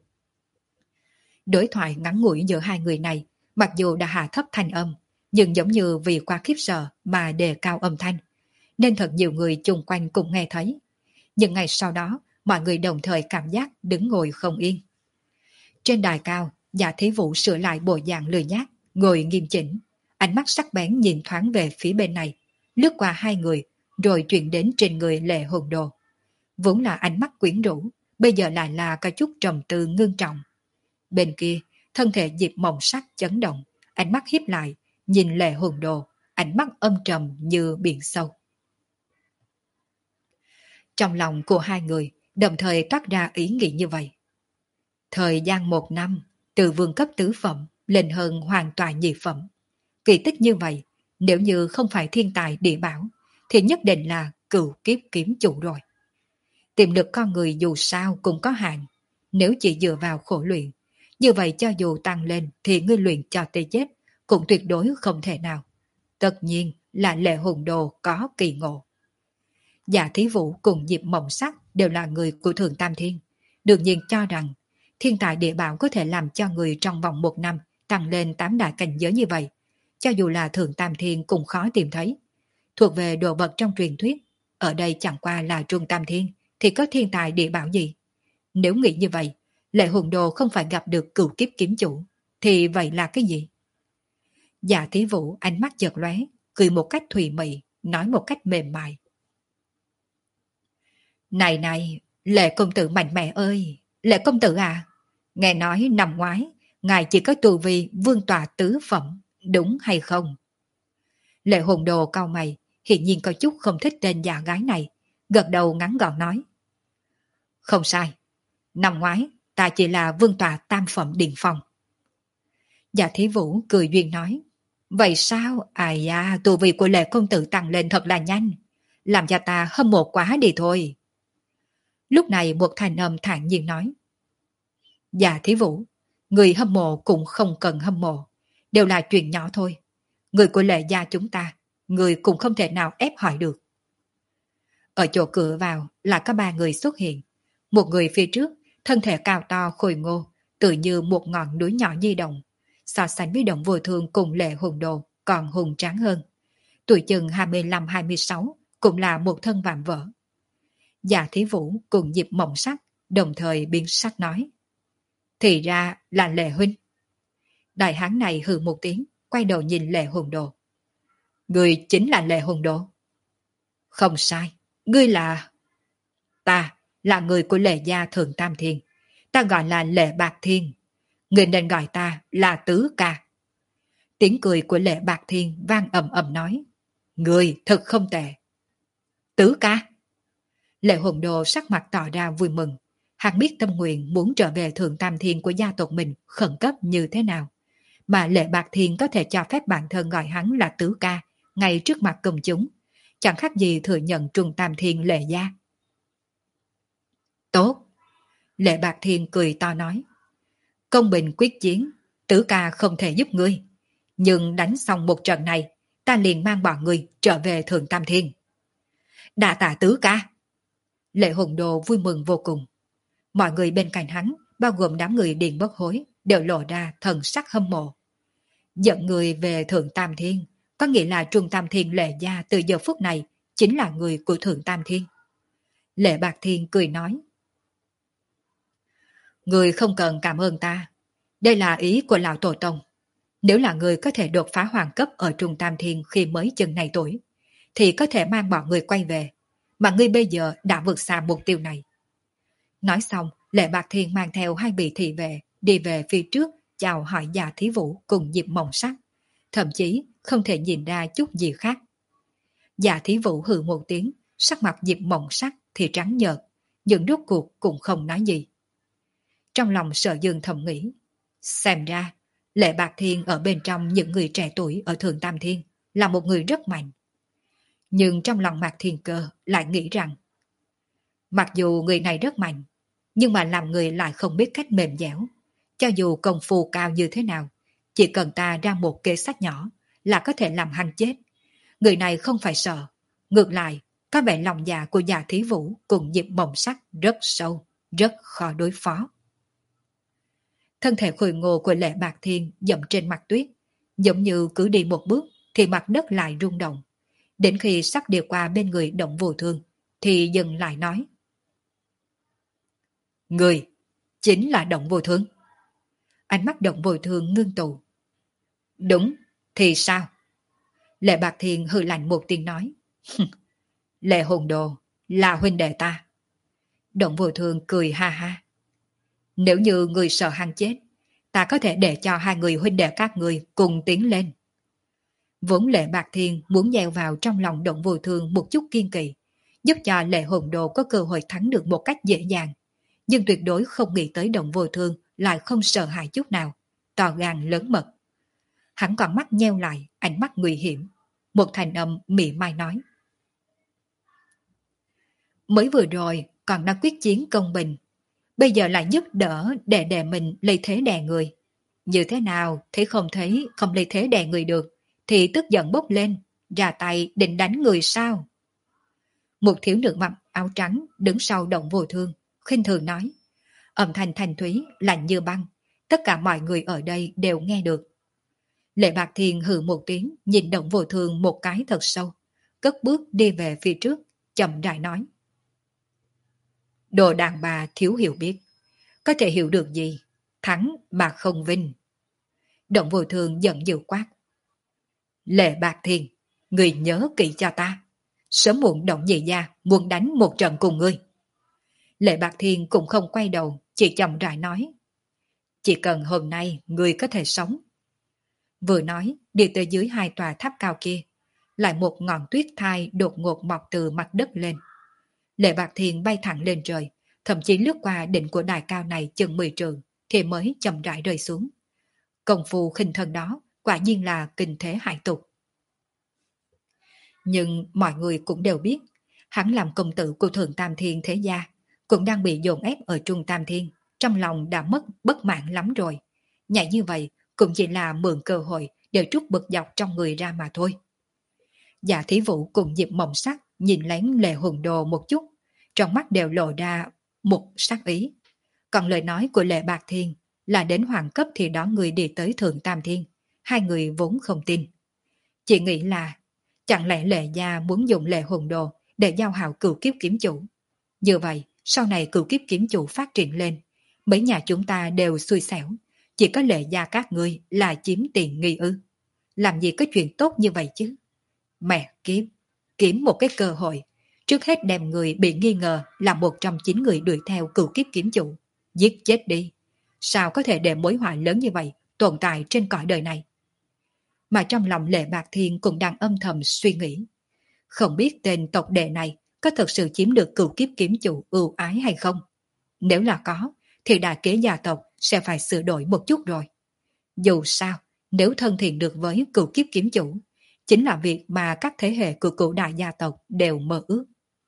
Đối thoại ngắn ngủi giữa hai người này, mặc dù đã hạ thấp thanh âm, nhưng giống như vì quá khiếp sợ mà đề cao âm thanh, nên thật nhiều người chung quanh cũng nghe thấy. Nhưng ngày sau đó, mọi người đồng thời cảm giác đứng ngồi không yên. Trên đài cao, Dạ Thí Vũ sửa lại bộ dạng lười nhác, ngồi nghiêm chỉnh, ánh mắt sắc bén nhìn thoáng về phía bên này, lướt qua hai người, rồi chuyển đến trên người Lệ Hồn Đồ. Vốn là ánh mắt quyến rũ, bây giờ lại là có chút trầm tư ngưng trọng. Bên kia, thân thể Diệp Mộng Sắc chấn động, ánh mắt hiếp lại, nhìn Lệ Hồn Đồ, ánh mắt âm trầm như biển sâu. Trong lòng của hai người đồng thời toát ra ý nghĩ như vậy. Thời gian một năm, từ vương cấp tứ phẩm lên hơn hoàn toàn nhị phẩm. Kỳ tích như vậy, nếu như không phải thiên tài địa bảo, thì nhất định là cửu kiếp kiếm chủ rồi. Tiềm lực con người dù sao cũng có hạn, nếu chỉ dựa vào khổ luyện, như vậy cho dù tăng lên thì ngươi luyện cho tới chết cũng tuyệt đối không thể nào. Tất nhiên là Lệ Hồn Đồ có kỳ ngộ. Dạ Thí Vũ cùng Diệp Mộng Sắc đều là người của Thượng Tam Thiên, đương nhiên cho rằng thiên tài địa bảo có thể làm cho người trong vòng một năm tăng lên tám đại cảnh giới như vậy, cho dù là Thượng Tam Thiên cũng khó tìm thấy. Thuộc về đồ vật trong truyền thuyết, ở đây chẳng qua là Trung Tam Thiên, thì có thiên tài địa bảo gì? Nếu nghĩ như vậy, Lệ Hồn Đồ không phải gặp được cửu kiếp kiếm chủ, thì vậy là cái gì? Dạ Thí Vũ ánh mắt chợt lóe, cười một cách thùy mị, nói một cách mềm mại. Này này, Lệ công tử mạnh mẽ ơi, Lệ công tử à, nghe nói năm ngoái, ngài chỉ có tu vi vương tọa tứ phẩm, đúng hay không? Lệ Hồn Đồ cau mày, hiển nhiên có chút không thích tên già gái này, gật đầu ngắn gọn nói. Không sai, năm ngoái ta chỉ là vương tọa tam phẩm điền phong. Dạ Thí Vũ cười duyên nói. Vậy sao? Ai da, tu vi của Lệ công tử tăng lên thật là nhanh, làm cho ta hâm mộ quá đi thôi. Lúc này một thanh âm thản nhiên nói. Dạ Thí Vũ, người hâm mộ cũng không cần hâm mộ, đều là chuyện nhỏ thôi. Người của Lệ gia chúng ta, người cũng không thể nào ép hỏi được. Ở chỗ cửa vào là có ba người xuất hiện. Một người phía trước, thân thể cao to khôi ngô, tự như một ngọn núi nhỏ di động. So sánh với Động Vô Thương cùng Lệ Hồn Đồ còn hùng tráng hơn. Tuổi chừng hai mươi lăm hai mươi sáu, cũng là một thân vạm vỡ. Dạ Thí Vũ cùng Diệp Mộng Sắc đồng thời biến sắc nói. Thì ra là Lệ huynh. Đại hán này hừ một tiếng, quay đầu nhìn Lệ Hồn Đồ. Người chính là Lệ Hồn Đồ. Không sai, ngươi là... Ta là người của Lệ gia Thượng Tam Thiên. Ta gọi là Lệ Bạc Thiên. Người nên gọi ta là Tứ Ca. Tiếng cười của Lệ Bạc Thiên vang ầm ầm nói. Người thật không tệ. Tứ Ca. Lệ Hồn Đồ sắc mặt tỏ ra vui mừng. Hắn biết tâm nguyện muốn trở về Thượng Tam Thiên của gia tộc mình khẩn cấp như thế nào. Mà Lệ Bạc Thiên có thể cho phép bản thân gọi hắn là Tứ Ca ngay trước mặt công chúng. Chẳng khác gì thừa nhận Trung Tam Thiên Lệ gia. Tốt. Lệ Bạc Thiên cười to nói. Công bình quyết chiến, Tứ Ca không thể giúp ngươi. Nhưng đánh xong một trận này, ta liền mang bọn ngươi trở về Thượng Tam Thiên. Đa tạ Tứ Ca. Lệ Hồn Đồ vui mừng vô cùng. Mọi người bên cạnh hắn, bao gồm đám người Điền Bất Hối, đều lộ ra thần sắc hâm mộ. Dẫn người về Thượng Tam Thiên, có nghĩa là Trung Tam Thiên Lệ gia từ giờ phút này chính là người của Thượng Tam Thiên. Lệ Bạc Thiên cười nói. Người không cần cảm ơn ta. Đây là ý của Lão Tổ Tông. Nếu là người có thể đột phá hoàng cấp ở Trung Tam Thiên khi mới chừng này tuổi, thì có thể mang bọn người quay về. Mà ngươi bây giờ đã vượt xa mục tiêu này. Nói xong, Lệ Bạc Thiên mang theo hai vị thị vệ đi về phía trước chào hỏi Dạ Thí Vũ cùng Diệp Mộng Sắc. Thậm chí không thể nhìn ra chút gì khác. Dạ Thí Vũ hừ một tiếng, sắc mặt Diệp Mộng Sắc thì trắng nhợt, nhưng rốt cuộc cũng không nói gì. Trong lòng Sở Dương thầm nghĩ, xem ra Lệ Bạc Thiên ở bên trong những người trẻ tuổi ở Thượng Tam Thiên là một người rất mạnh. Nhưng trong lòng Mạc Thiên Cơ lại nghĩ rằng Mặc dù người này rất mạnh, nhưng mà làm người lại không biết cách mềm dẻo. Cho dù công phu cao như thế nào, chỉ cần ta ra một kế sách nhỏ là có thể làm hắn chết. Người này không phải sợ, ngược lại, có vẻ lòng dạ của Dạ Thí Vũ cùng Diệp Mộng Sắc rất sâu, rất khó đối phó. Thân thể khôi ngô của Lệ Bạc Thiên dậm trên mặt tuyết, giống như cứ đi một bước thì mặt đất lại rung động. Đến khi sắp đi qua bên người Động Vô Thương, thì dừng lại nói. Người, chính là Động Vô Thương. Ánh mắt Động Vô Thương ngưng tụ. Đúng, thì sao? Lệ Bạc Thiên hừ lạnh một tiếng nói. Lệ Hồn Đồ là huynh đệ ta. Động Vô Thương cười ha ha. Nếu như người sợ hắn chết, ta có thể để cho hai người huynh đệ các người cùng tiến lên. Vốn Lệ Bạc Thiên muốn gieo vào trong lòng Động Vô Thương một chút kiên kỵ, giúp cho Lệ Hồn Đồ có cơ hội thắng được một cách dễ dàng. Nhưng tuyệt đối không nghĩ tới Động Vô Thương lại không sợ hãi chút nào, to gan lớn mật. Hắn còn mắt nheo lại, ánh mắt nguy hiểm. Một thành âm mỉa mai nói. Mới vừa rồi còn đang quyết chiến công bình, bây giờ lại giúp đỡ để đè mình lấy thế đè người. Như thế nào thế không thấy không lấy thế đè người được, thì tức giận bốc lên, ra tay định đánh người sao? Một thiếu nữ mặc áo trắng đứng sau Động Vô Thương, khinh thường nói. Âm thanh thanh thúy, lạnh như băng, tất cả mọi người ở đây đều nghe được. Lệ Bạc Thiên hừ một tiếng, nhìn Động Vô Thương một cái thật sâu, cất bước đi về phía trước, chậm rãi nói. Đồ đàn bà thiếu hiểu biết, có thể hiểu được gì, thắng mà không vinh. Động Vô Thương giận dữ quát. Lệ Bạc Thiên, người nhớ kỹ cho ta, sớm muộn Động Nhị gia muốn đánh một trận cùng ngươi. Lệ Bạc Thiên cũng không quay đầu, chỉ chậm rãi nói. Chỉ cần hôm nay ngươi có thể sống. Vừa nói, đi tới dưới hai tòa tháp cao kia, lại một ngọn tuyết thai đột ngột mọc từ mặt đất lên. Lệ Bạc Thiên bay thẳng lên trời, thậm chí lướt qua đỉnh của đài cao này chừng mười trượng, thì mới chậm rãi rơi xuống. Công phu khinh thân đó, quả nhiên là kinh thế hải tục. Nhưng mọi người cũng đều biết, hắn làm công tử của Thượng Tam Thiên thế gia, cũng đang bị dồn ép ở Trung Tam Thiên, trong lòng đã mất bất mãn lắm rồi. Nhảy như vậy cũng chỉ là mượn cơ hội để trút bực dọc trong người ra mà thôi. Dạ Thí Vũ cùng Diệp Mộng Sắc nhìn lén Lệ Hồn Đồ một chút, trong mắt đều lộ ra một sắc ý. Còn lời nói của Lệ Bạc Thiên là đến hoàng cấp thì đó người đi tới Thượng Tam Thiên, hai người vốn không tin. Chỉ nghĩ là chẳng lẽ Lệ gia muốn dùng Lệ Hồn Đồ để giao hảo Cửu Kiếp Kiếm Chủ. Như vậy, sau này Cửu Kiếp Kiếm Chủ phát triển lên, mấy nhà chúng ta đều xui xẻo, chỉ có Lệ gia các ngươi là chiếm tiền nghi ư. Làm gì có chuyện tốt như vậy chứ? Mẹ kiếp, kiếm một cái cơ hội, trước hết đem người bị nghi ngờ là một trong chín người đuổi theo Cửu Kiếp Kiếm Chủ, giết chết đi. Sao có thể để mối họa lớn như vậy tồn tại trên cõi đời này? Mà trong lòng Lệ Bạc Thiên cũng đang âm thầm suy nghĩ. Không biết tên tộc đệ này có thực sự chiếm được Cửu Kiếp Kiếm Chủ ưu ái hay không? Nếu là có, thì đại kế gia tộc sẽ phải sửa đổi một chút rồi. Dù sao, nếu thân thiện được với Cửu Kiếp Kiếm Chủ, chính là việc mà các thế hệ của cửu đại gia tộc đều mơ ước.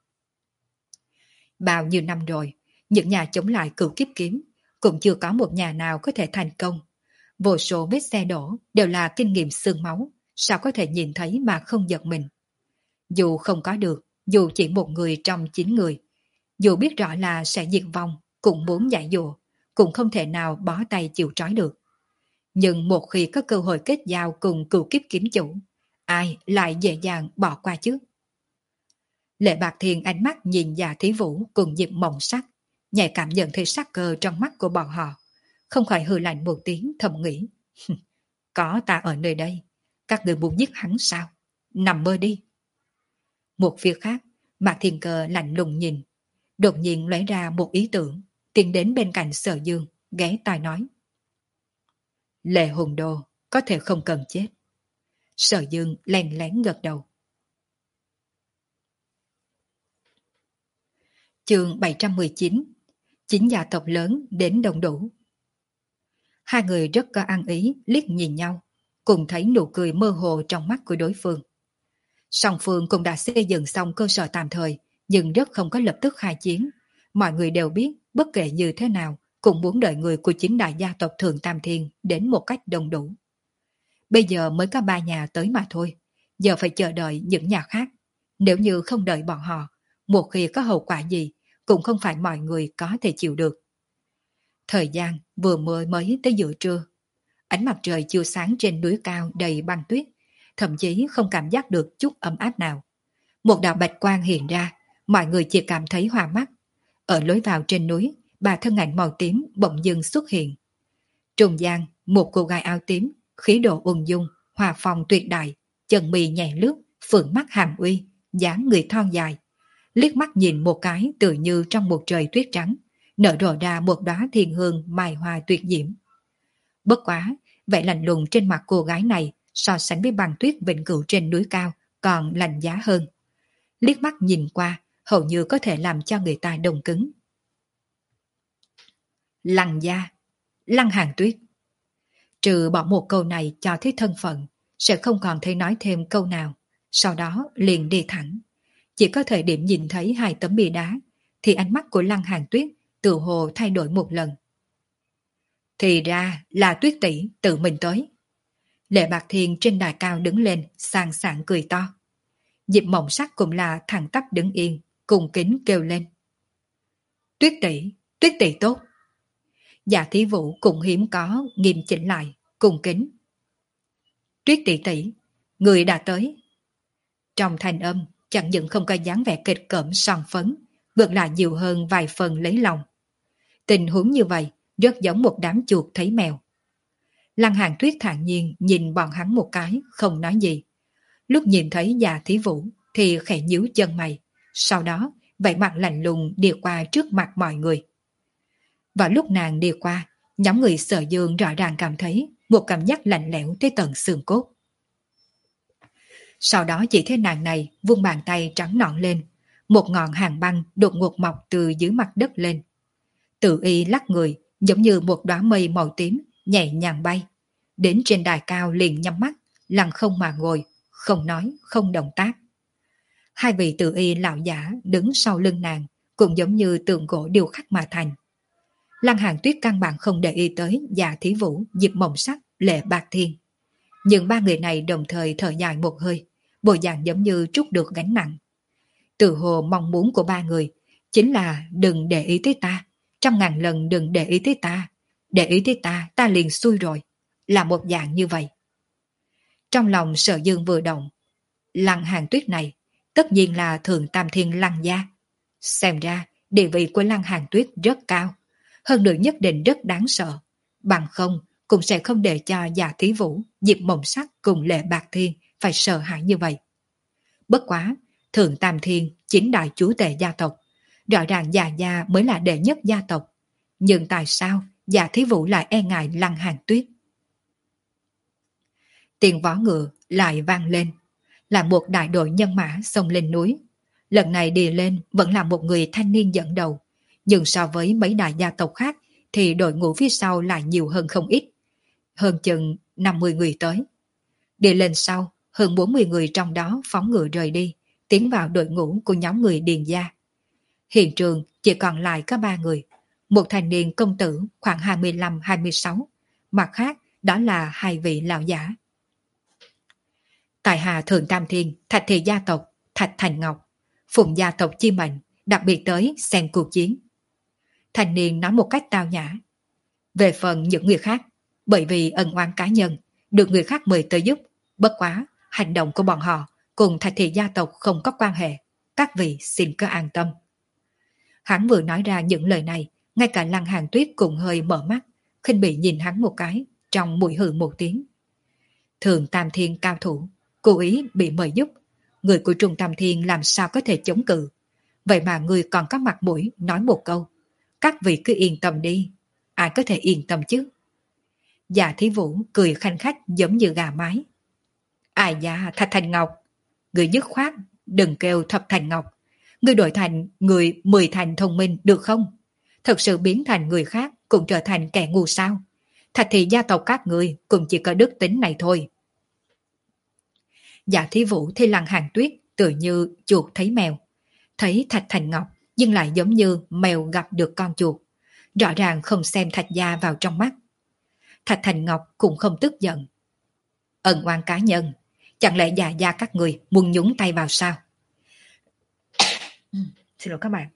Bao nhiêu năm rồi, những nhà chống lại Cửu Kiếp Kiếm cũng chưa có một nhà nào có thể thành công. Vô số vết xe đổ đều là kinh nghiệm xương máu, sao có thể nhìn thấy mà không giật mình. Dù không có được, dù chỉ một người trong chín người, dù biết rõ là sẽ diệt vong, cũng muốn giải dụa, cũng không thể nào bó tay chịu trói được. Nhưng một khi có cơ hội kết giao cùng Cửu Kiếp Kiếm Chủ, ai lại dễ dàng bỏ qua chứ? Lệ Bạc Thiên ánh mắt nhìn Dạ Thí Vũ cùng Diệp Mộng Sắc, nhạy cảm nhận thấy sắc cơ trong mắt của bọn họ, không khỏi hừ lạnh một tiếng thầm nghĩ. Có ta ở nơi đây, các người muốn giết hắn sao? Nằm mơ đi. Một phía khác, Mạc Thiên Cơ lạnh lùng nhìn, đột nhiên lóe ra một ý tưởng, tiến đến bên cạnh Sở Dương, ghé tai nói. Lệ Hồn Đồ có thể không cần chết. Sở Dương lén lén gật đầu. Chương bảy trăm mười chín. Chính gia tộc lớn đến đông đủ. Hai người rất có ăn ý, liếc nhìn nhau, cùng thấy nụ cười mơ hồ trong mắt của đối phương. Song phương cũng đã xây dựng xong cơ sở tạm thời nhưng rất không có lập tức khai chiến. Mọi người đều biết bất kể như thế nào cũng muốn đợi người của chính đại gia tộc Thường Tam Thiên đến một cách đông đủ. Bây giờ mới có ba nhà tới mà thôi, giờ phải chờ đợi những nhà khác. Nếu như không đợi bọn họ, một khi có hậu quả gì cũng không phải mọi người có thể chịu được. Thời gian vừa mới mới tới giữa trưa. Ánh mặt trời chiếu sáng trên núi cao đầy băng tuyết, thậm chí không cảm giác được chút ấm áp nào. Một đạo bạch quang hiện ra, mọi người chỉ cảm thấy hoa mắt. Ở lối vào trên núi, ba thân ảnh màu tím bỗng dưng xuất hiện. Trung gian, một cô gái áo tím, khí độ ung dung, hòa phong tuyệt đại, chân mì nhẹ lướt, phượng mắt hàm uy, dáng người thon dài. Liếc mắt nhìn một cái tự như trong một trời tuyết trắng, nở rộ ra một đóa thiên hương mai hoa tuyệt diễm. Bất quá, vẻ lạnh lùng trên mặt cô gái này so sánh với băng tuyết vĩnh cửu trên núi cao còn lạnh giá hơn. Liếc mắt nhìn qua, hầu như có thể làm cho người ta đông cứng. Lăng gia, Lăng Hàn Tuyết. Trừ bỏ một câu này cho thấy thân phận, sẽ không còn thấy nói thêm câu nào, sau đó liền đi thẳng. Chỉ có thời điểm nhìn thấy hai tấm bia đá, thì ánh mắt của Lăng Hàn Tuyết tự hồ thay đổi một lần. Thì ra là Tuyết tỷ tự mình tới. Lệ Bạc Thiên trên đài cao đứng lên, sang sảng cười to. Diệp Mộng Sắc cũng là thẳng tắp đứng yên, cùng kính kêu lên. Tuyết tỷ, Tuyết tỷ tốt. Dạ Thí Vũ cũng hiếm có nghiêm chỉnh lại, cùng kính. Tuyết tỷ tỷ, người đã tới. Trong thanh âm, chẳng những không có dáng vẻ kịch cỡm son phấn, ngược lại nhiều hơn vài phần lấy lòng. Tình huống như vậy, rất giống một đám chuột thấy mèo. Lăng Hàn Tuyết thản nhiên nhìn bọn hắn một cái, không nói gì. Lúc nhìn thấy Dạ Thí Vũ thì khẽ nhíu chân mày, sau đó vẻ mặt lạnh lùng đi qua trước mặt mọi người. Và lúc nàng đi qua, nhóm người Sở Dương rõ ràng cảm thấy một cảm giác lạnh lẽo tới tận xương cốt. Sau đó chỉ thấy nàng này vung bàn tay trắng nõn lên, một ngọn hàng băng đột ngột mọc từ dưới mặt đất lên. Tự y lắc người giống như một đóa mây màu tím nhẹ nhàng bay, đến trên đài cao liền nhắm mắt, lặng không mà ngồi, không nói, không động tác. Hai vị tự y lão giả đứng sau lưng nàng, cũng giống như tượng gỗ điêu khắc mà thành. Lăng Hàn Tuyết căn bản không để ý tới Dạ Thí Vũ, Diệp Mộng Sắc, Lệ Bạc Thiên. Nhưng ba người này đồng thời thở dài một hơi, bộ dạng giống như trút được gánh nặng. Tự hồ mong muốn của ba người chính là đừng để ý tới ta, trăm ngàn lần đừng để ý tới ta, để ý tới ta, ta liền xui rồi, là một dạng như vậy. Trong lòng Sở Dương vừa động, Lăng Hàn Tuyết này tất nhiên là Thượng Tam Thiên Lăng gia. Xem ra địa vị của Lăng Hàn Tuyết rất cao, hơn nữa nhất định rất đáng sợ, bằng không cũng sẽ không để cho Dạ Thí Vũ, Diệp Mộng Sắc cùng Lệ Bạc Thiên phải sợ hãi như vậy. Bất quá, Thượng Tam Thiên chính đại chúa tể gia tộc, rõ ràng Dạ gia mới là đệ nhất gia tộc, nhưng tại sao Dạ Thí Vũ lại e ngại Lăng Hàn Tuyết? Tiếng vó ngựa lại vang lên, là một đại đội nhân mã xông lên núi. Lần này đi lên vẫn là một người thanh niên dẫn đầu, nhưng so với mấy đại gia tộc khác thì đội ngũ phía sau lại nhiều hơn không ít, hơn chừng năm mươi người tới. Đi lên sau, hơn bốn mươi người trong đó phóng ngựa rời đi, tiến vào đội ngũ của nhóm người Điền gia. Hiện trường chỉ còn lại có ba người, một thanh niên công tử khoảng hai mươi lăm hai mươi sáu, mặt khác đó là hai vị lão giả. Tại hạ Thượng Tam Thiên, Thạch Thị gia tộc, Thạch Thành Ngọc, phụng gia tộc chi mệnh, đặc biệt tới xem cuộc chiến. Thanh niên nói một cách tao nhã. Về phần những người khác, bởi vì ân oán cá nhân, được người khác mời tới giúp, bất quá, hành động của bọn họ cùng Thạch Thị gia tộc không có quan hệ, các vị xin cứ an tâm. Hắn vừa nói ra những lời này, ngay cả Lăng Hàn Tuyết cũng hơi mở mắt, khinh bị nhìn hắn một cái, trong mũi hừ một tiếng. Thường Tam Thiên cao thủ, cố ý bị mời giúp, người của Trung Tam Thiên làm sao có thể chống cự. Vậy mà người còn có mặt mũi nói một câu, các vị cứ yên tâm đi, ai có thể yên tâm chứ? Dạ Thí Vũ cười khanh khách giống như gà mái. Ai da, Thạch Thành Ngọc, người dứt khoát, đừng kêu Thập Thành Ngọc, người đổi thành người mười thành thông minh được không? Thật sự biến thành người khác cũng trở thành kẻ ngu sao? Thạch Thị gia tộc các người cũng chỉ có đức tính này thôi. Dạ Thí Vũ thấy Lăng Hàn Tuyết tự như chuột thấy mèo. Thấy Thạch Thành Ngọc nhưng lại giống như mèo gặp được con chuột, rõ ràng không xem Thạch gia vào trong mắt. Thạch Thành Ngọc cũng không tức giận. Ân oán cá nhân, chẳng lẽ già gia các người muốn nhúng tay vào sao? Xin lỗi các bạn.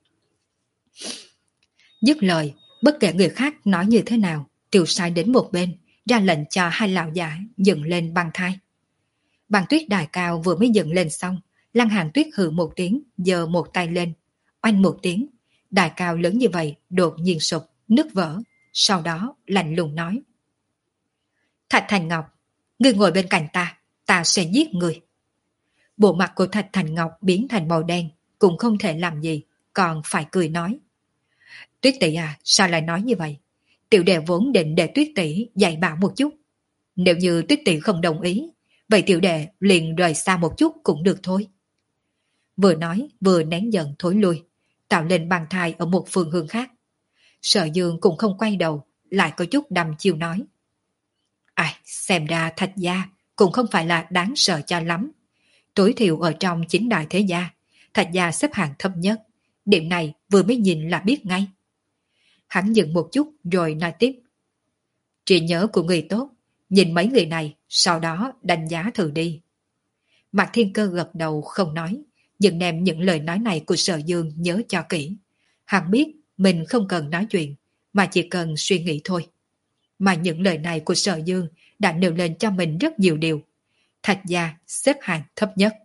Dứt lời, bất kể người khác nói như thế nào, Tiêu Sai đến một bên, ra lệnh cho hai lão giả dựng lên băng thai. Băng tuyết đài cao vừa mới dựng lên xong, Lăng Hàn Tuyết hừ một tiếng, giơ một tay lên, oanh một tiếng, đài cao lớn như vậy đột nhiên sụp, nứt vỡ, sau đó lạnh lùng nói: Thạch Thành Ngọc, ngươi ngồi bên cạnh ta, ta sẽ giết ngươi. Bộ mặt của Thạch Thành Ngọc biến thành màu đen, cũng không thể làm gì, còn phải cười nói: Tuyết tỷ à, sao lại nói như vậy? Tiểu đệ vốn định để Tuyết tỷ dạy bảo một chút. Nếu như Tuyết tỷ không đồng ý, vậy tiểu đệ liền rời xa một chút cũng được thôi. Vừa nói vừa nén giận thối lui, tạo lên băng thai ở một phương hướng khác. Sở Dương cũng không quay đầu, lại có chút đăm chiêu nói: Ai, xem ra Thạch gia cũng không phải là đáng sợ cho lắm. Tối thiểu ở trong chính đại thế gia, Thạch gia xếp hạng thấp nhất. Điểm này vừa mới nhìn là biết ngay. Hắn dừng một chút rồi nói tiếp: Trí nhớ của người tốt, nhìn mấy người này, sau đó đánh giá thử đi. Mạc Thiên Cơ gật đầu không nói, nhưng đem những lời nói này của Sở Dương nhớ cho kỹ. Hắn biết mình không cần nói chuyện, mà chỉ cần suy nghĩ thôi. Mà những lời này của Sở Dương đã nêu lên cho mình rất nhiều điều. Thạch gia xếp hạng thấp nhất.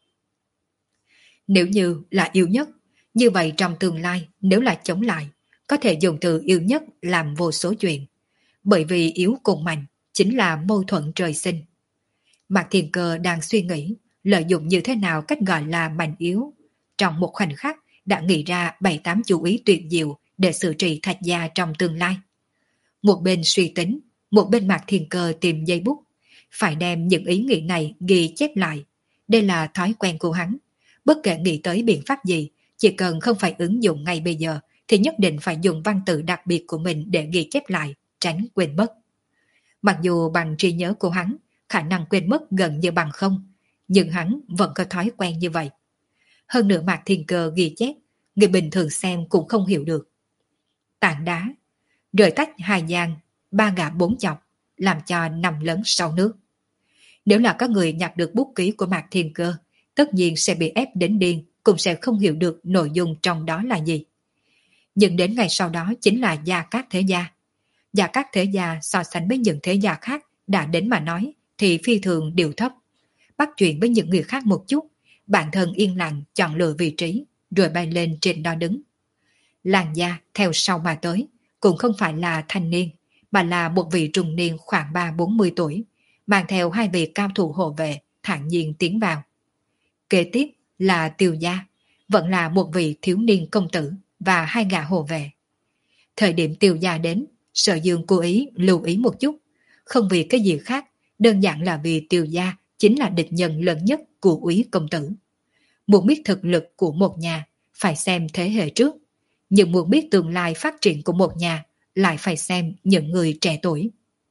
Nếu như là yếu nhất, như vậy trong tương lai nếu là chống lại, có thể dùng từ yếu nhất làm vô số chuyện. Bởi vì yếu cùng mạnh chính là mâu thuẫn trời sinh. Mạc Thiên Cơ đang suy nghĩ lợi dụng như thế nào cách gọi là mạnh yếu. Trong một khoảnh khắc đã nghĩ ra bảy tám chú ý tuyệt diệu để xử trị Thạch gia trong tương lai. Một bên suy tính, một bên Mạc Thiên Cơ tìm giấy bút, phải đem những ý nghĩ này ghi chép lại. Đây là thói quen của hắn. Bất kể nghĩ tới biện pháp gì, chỉ cần không phải ứng dụng ngay bây giờ, thì nhất định phải dùng văn tự đặc biệt của mình để ghi chép lại, tránh quên mất. Mặc dù bằng trí nhớ của hắn, khả năng quên mất gần như bằng không, nhưng hắn vẫn có thói quen như vậy. Hơn nữa Mạc Thiên Cơ ghi chép, người bình thường xem cũng không hiểu được. Tảng đá, rời tách hai giang, ba gã bốn chọc, làm cho nằm lớn sau nước. Nếu là có người nhặt được bút ký của Mạc Thiên Cơ, tất nhiên sẽ bị ép đến điên, cũng sẽ không hiểu được nội dung trong đó là gì. Nhưng đến ngày sau đó chính là Gia Cát Thế Gia. Gia Cát Thế Gia so sánh với những thế gia khác đã đến mà nói thì phi thường điều thấp. Bắt chuyện với những người khác một chút, bản thân yên lặng chọn lựa vị trí, rồi bay lên trên đó đứng. Làng Gia theo sau mà tới, cũng không phải là thanh niên, mà là một vị trung niên khoảng ba bốn mươi tuổi, mang theo hai vị cao thủ hộ vệ, thản nhiên tiến vào. Kế tiếp là Tiêu Gia, vẫn là một vị thiếu niên công tử và hai gã hộ vệ. Thời điểm Tiêu Gia đến, Sở Dương cố ý lưu ý một chút, không vì cái gì khác, đơn giản là vì Tiêu Gia chính là địch nhân lớn nhất của Úy công tử. Muốn biết thực lực của một nhà, phải xem thế hệ trước, nhưng muốn biết tương lai phát triển của một nhà, lại phải xem những người trẻ tuổi.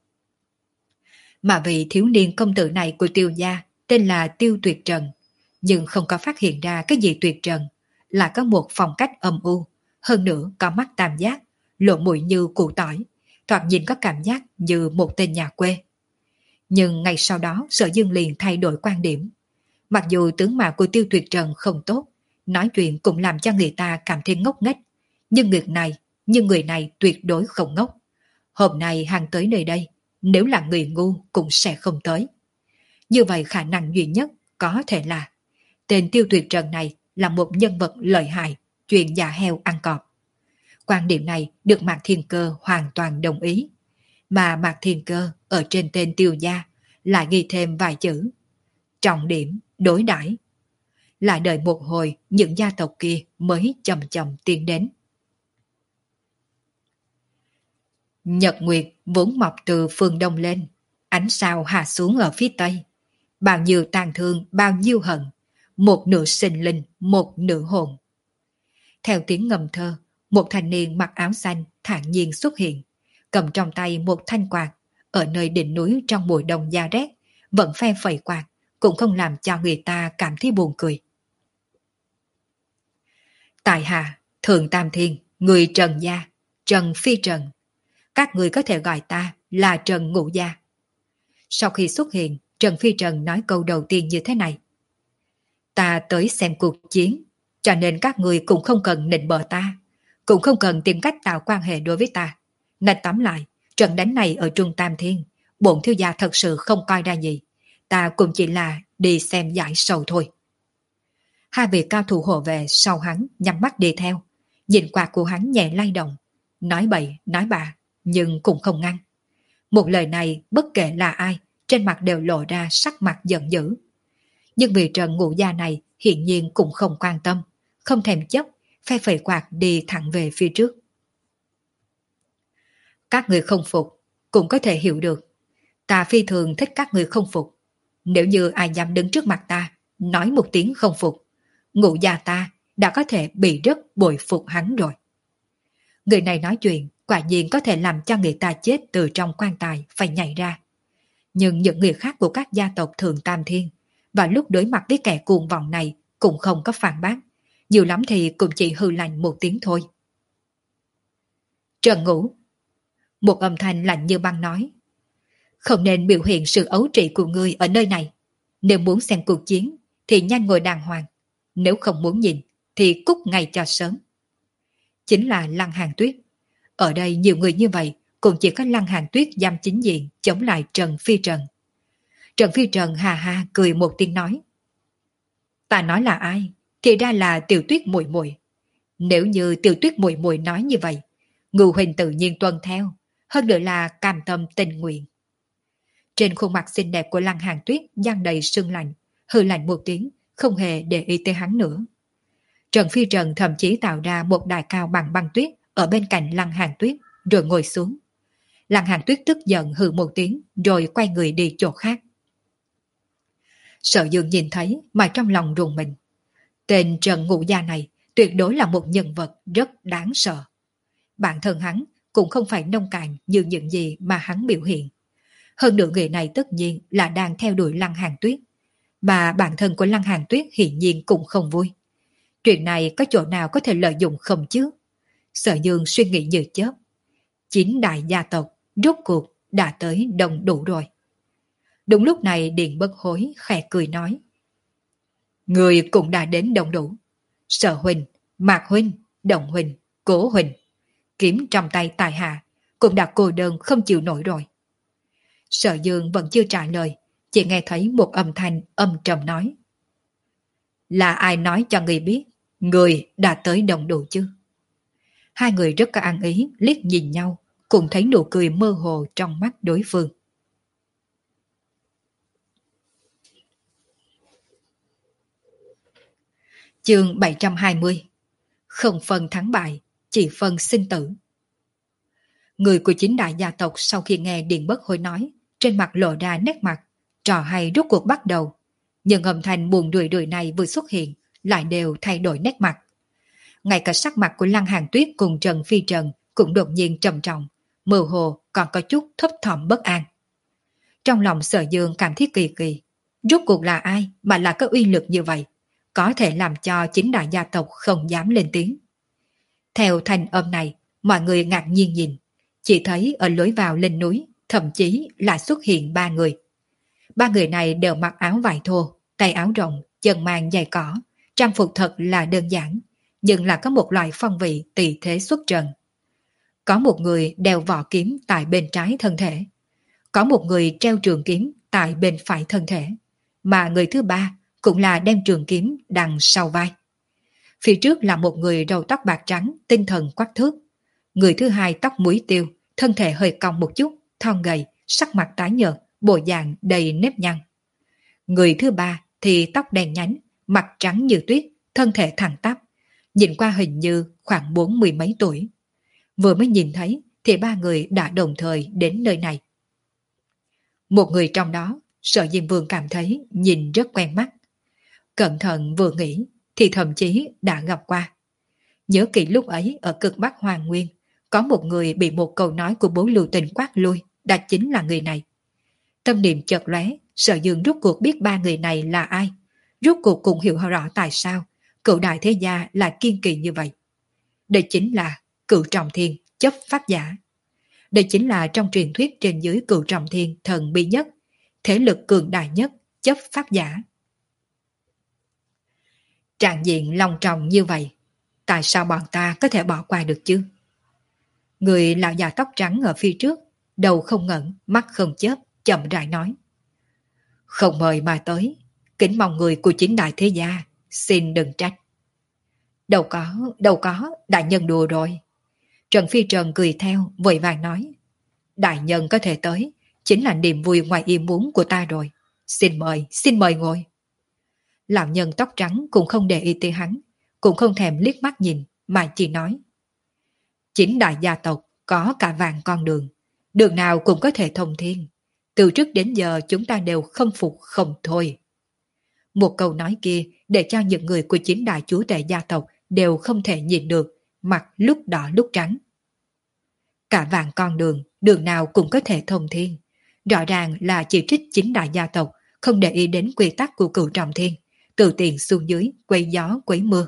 Mà vị thiếu niên công tử này của Tiêu Gia tên là Tiêu Tuyệt Trần, nhưng không có phát hiện ra cái gì tuyệt trần, là có một phong cách âm u, hơn nữa có mắt tam giác, lộ mũi như củ tỏi, thoạt nhìn có cảm giác như một tên nhà quê. Nhưng ngày sau đó Sở Dương liền thay đổi quan điểm. Mặc dù tướng mạo của Tiêu Tuyệt Trần không tốt, nói chuyện cũng làm cho người ta cảm thấy ngốc nghếch, nhưng người này, nhưng người này tuyệt đối không ngốc. Hôm nay hàng tới nơi đây, nếu là người ngu cũng sẽ không tới. Như vậy khả năng duy nhất có thể là tên Tiêu Tuyệt Trần này là một nhân vật lợi hại, chuyện giả heo ăn cọp. Quan điểm này được Mạc Thiên Cơ hoàn toàn đồng ý. Mà Mạc Thiên Cơ ở trên tên Tiêu Gia lại ghi thêm vài chữ: trọng điểm đối đãi. Lại đợi một hồi những gia tộc kia mới chậm chậm tiến đến. Nhật Nguyệt vốn mọc từ phương đông lên, ánh sao hạ xuống ở phía tây. Bao nhiêu tàn thương, bao nhiêu hận, một nửa sinh linh, một nửa hồn. Theo tiếng ngâm thơ, một thanh niên mặc áo xanh thản nhiên xuất hiện, cầm trong tay một thanh quạt, ở nơi đỉnh núi trong mùa đông da rét, vẫn phe phẩy quạt, cũng không làm cho người ta cảm thấy buồn cười. Tại hạ, Thường Tam Thiên, người Trần gia, Trần Phi Trần. Các người có thể gọi ta là Trần Ngũ Gia. Sau khi xuất hiện, Trần Phi Trần nói câu đầu tiên như thế này. Ta tới xem cuộc chiến, cho nên các người cũng không cần nịnh bợ ta, cũng không cần tìm cách tạo quan hệ đối với ta. Nên tóm lại, trận đánh này ở Trung Tam Thiên, bổn thiếu gia thật sự không coi ra gì. Ta cũng chỉ là đi xem giải sầu thôi. Hai vị cao thủ hộ vệ sau hắn nhắm mắt đi theo, nhìn quạt của hắn nhẹ lay động, nói bậy nói bạ, nhưng cũng không ngăn. Một lời này bất kể là ai, trên mặt đều lộ ra sắc mặt giận dữ. Nhưng vì Trần Ngũ Gia này hiện nhiên cũng không quan tâm, không thèm chấp, phe phẩy quạt đi thẳng về phía trước. Các người không phục, cũng có thể hiểu được. Ta phi thường thích các người không phục. Nếu như ai dám đứng trước mặt ta, nói một tiếng không phục, Ngũ Gia ta đã có thể bị rất bội phục hắn rồi. Người này nói chuyện quả nhiên có thể làm cho người ta chết từ trong quan tài phải nhảy ra. Nhưng những người khác của các gia tộc Thường Tam Thiên và lúc đối mặt với kẻ cuồng vọng này cũng không có phản bác, nhiều lắm thì cũng chỉ hư lạnh một tiếng thôi. Trần Ngũ, một âm thanh lạnh như băng nói, không nên biểu hiện sự ấu trĩ của ngươi ở nơi này. Nếu muốn xem cuộc chiến thì nhanh ngồi đàng hoàng, nếu không muốn nhìn thì cút ngay cho sớm. Chính là Lăng Hàn Tuyết. Ở đây nhiều người như vậy, cũng chỉ có Lăng Hàn Tuyết dám chính diện chống lại Trần Phi Trần. Trần Phi Trần hà hà cười một tiếng nói, ta nói là ai thì ra là Tiểu Tuyết muội muội. Nếu như Tiểu Tuyết muội muội nói như vậy, Ngưu huynh tự nhiên tuân theo, hơn nữa là cam tâm tình nguyện. Trên khuôn mặt xinh đẹp của Lăng Hàn Tuyết dang đầy sương lạnh, hừ lạnh một tiếng, không hề để ý tới hắn nữa. Trần Phi Trần thậm chí tạo ra một đài cao bằng băng tuyết ở bên cạnh Lăng Hàn Tuyết, rồi ngồi xuống. Lăng Hàn Tuyết tức giận hừ một tiếng, rồi quay người đi chỗ khác. Sở Dương nhìn thấy mà trong lòng rùng mình. Tên Trần Ngũ Gia này tuyệt đối là một nhân vật rất đáng sợ. Bản thân hắn cũng không phải nông cạn như những gì mà hắn biểu hiện. Hơn nữa người này tất nhiên là đang theo đuổi Lăng Hàn Tuyết, mà bản thân của Lăng Hàn Tuyết hiển nhiên cũng không vui. Chuyện này có chỗ nào có thể lợi dụng không chứ? Sở Dương suy nghĩ như chớp. Chín đại gia tộc rốt cuộc đã tới đông đủ rồi. Đúng lúc này Điền Bất Hối khẽ cười nói, người cũng đã đến đông đủ. Sở huynh, Mạc huynh, Đồng huynh, Cố huynh, kiếm trong tay tài hạ cũng đã cô đơn không chịu nổi rồi. Sở Dương vẫn chưa trả lời, chỉ nghe thấy một âm thanh âm trầm nói, là ai nói cho người biết người đã tới đông đủ chứ? Hai người rất có ăn ý liếc nhìn nhau, cùng thấy nụ cười mơ hồ trong mắt đối phương. Chương bảy trăm hai mươi. Không phân thắng bại, chỉ phân sinh tử. Người của chính đại gia tộc sau khi nghe Điền Bất Hối nói, trên mặt lộ ra nét mặt, trò hay rốt cuộc bắt đầu. Nhưng âm thanh buồn đùi đùi này vừa xuất hiện, lại đều thay đổi nét mặt. Ngay cả sắc mặt của Lăng Hàn Tuyết cùng Trần Phi Trần cũng đột nhiên trầm trọng, mơ hồ còn có chút thấp thỏm bất an. Trong lòng Sở Dương cảm thấy kỳ kỳ, rốt cuộc là ai mà là có uy lực như vậy, có thể làm cho chính đại gia tộc không dám lên tiếng. Theo thanh âm này, mọi người ngạc nhiên nhìn, chỉ thấy ở lối vào lên núi, thậm chí là xuất hiện ba người. Ba người này đều mặc áo vải thô, tay áo rộng, chân mang giày cỏ, trang phục thật là đơn giản, nhưng là có một loại phong vị tỳ thế xuất trần. Có một người đeo vỏ kiếm tại bên trái thân thể, có một người treo trường kiếm tại bên phải thân thể, mà người thứ ba cũng là đem trường kiếm đằng sau vai. Phía trước là một người râu tóc bạc trắng, tinh thần quắc thước. Người thứ hai tóc muối tiêu, thân thể hơi cong một chút, thon gầy, sắc mặt tái nhợt, bộ dạng đầy nếp nhăn. Người thứ ba thì tóc đen nhánh, mặt trắng như tuyết, thân thể thẳng tắp, nhìn qua hình như khoảng bốn mươi mấy tuổi. Vừa mới nhìn thấy thì ba người đã đồng thời đến nơi này. Một người trong đó, Sở Diêm Vương cảm thấy nhìn rất quen mắt. Cẩn thận vừa nghĩ thì thậm chí đã gặp qua. Nhớ kỹ lúc ấy ở cực Bắc Hoàng Nguyên, có một người bị một câu nói của bố Lưu Tình quát lui, đã chính là người này. Tâm niệm chợt lóe, Sở Dương rút cuộc biết ba người này là ai, rút cuộc cũng hiểu rõ tại sao cựu đại thế gia lại kiên kỳ như vậy. Đây chính là cựu trọng thiên chấp pháp giả. Đây chính là trong truyền thuyết trên dưới cựu trọng thiên thần bí nhất, thế lực cường đại nhất, chấp pháp giả. Trạng diện long trọng như vậy, tại sao bọn ta có thể bỏ qua được chứ? Người lão già tóc trắng ở phía trước, đầu không ngẩng, mắt không chớp, chậm rãi nói. Không mời mà tới, kính mong người của chính đại thế gia, xin đừng trách. Đâu có, đâu có, đại nhân đùa rồi. Trần Phi Trần cười theo, vội vàng nói. Đại nhân có thể tới, chính là niềm vui ngoài ý muốn của ta rồi. Xin mời, xin mời ngồi. Lão nhân tóc trắng cũng không để ý tới hắn, cũng không thèm liếc mắt nhìn, mà chỉ nói. Chính đại gia tộc có cả vàng con đường, đường nào cũng có thể thông thiên. Từ trước đến giờ chúng ta đều không phục không thôi. Một câu nói kia để cho những người của chính đại chúa tể gia tộc đều không thể nhìn được, mặt lúc đỏ lúc trắng. Cả vàng con đường, đường nào cũng có thể thông thiên. Rõ ràng là chỉ trích chính đại gia tộc, không để ý đến quy tắc của cửu trọng thiên, từ tiền xuống dưới, quấy gió, quấy mưa.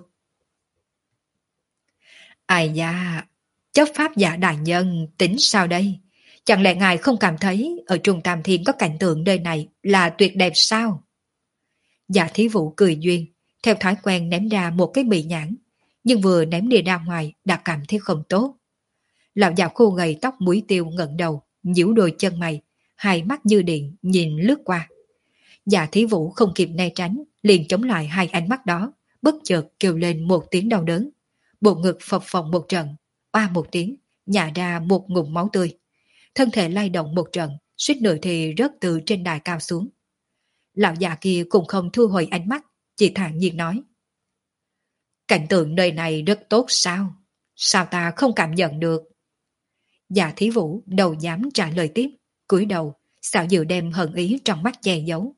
Ai da, chấp pháp giả đại nhân tính sao đây? Chẳng lẽ ngài không cảm thấy ở Trung Tam Thiên có cảnh tượng nơi này là tuyệt đẹp sao? Dạ thí vũ cười duyên, theo thói quen ném ra một cái mì nhãn, nhưng vừa ném đi ra ngoài đã cảm thấy không tốt. Lão già khô gầy tóc muối tiêu ngẩng đầu, nhíu đôi chân mày, hai mắt như điện nhìn lướt qua. Dạ thí vũ không kịp né tránh, liền chống lại hai ánh mắt đó, bất chợt kêu lên một tiếng đau đớn. Bộ ngực phập phồng một trận, oa một tiếng, nhả ra một ngụm máu tươi. Thân thể lay động một trận, suýt nữa thì rớt từ trên đài cao xuống. Lão già kia cũng không thu hồi ánh mắt, chỉ thản nhiên nói. Cảnh tượng nơi này rất tốt sao? Sao ta không cảm nhận được? Dạ thí vũ đâu dám trả lời tiếp, cúi đầu, xạo dự đem hận ý trong mắt che giấu.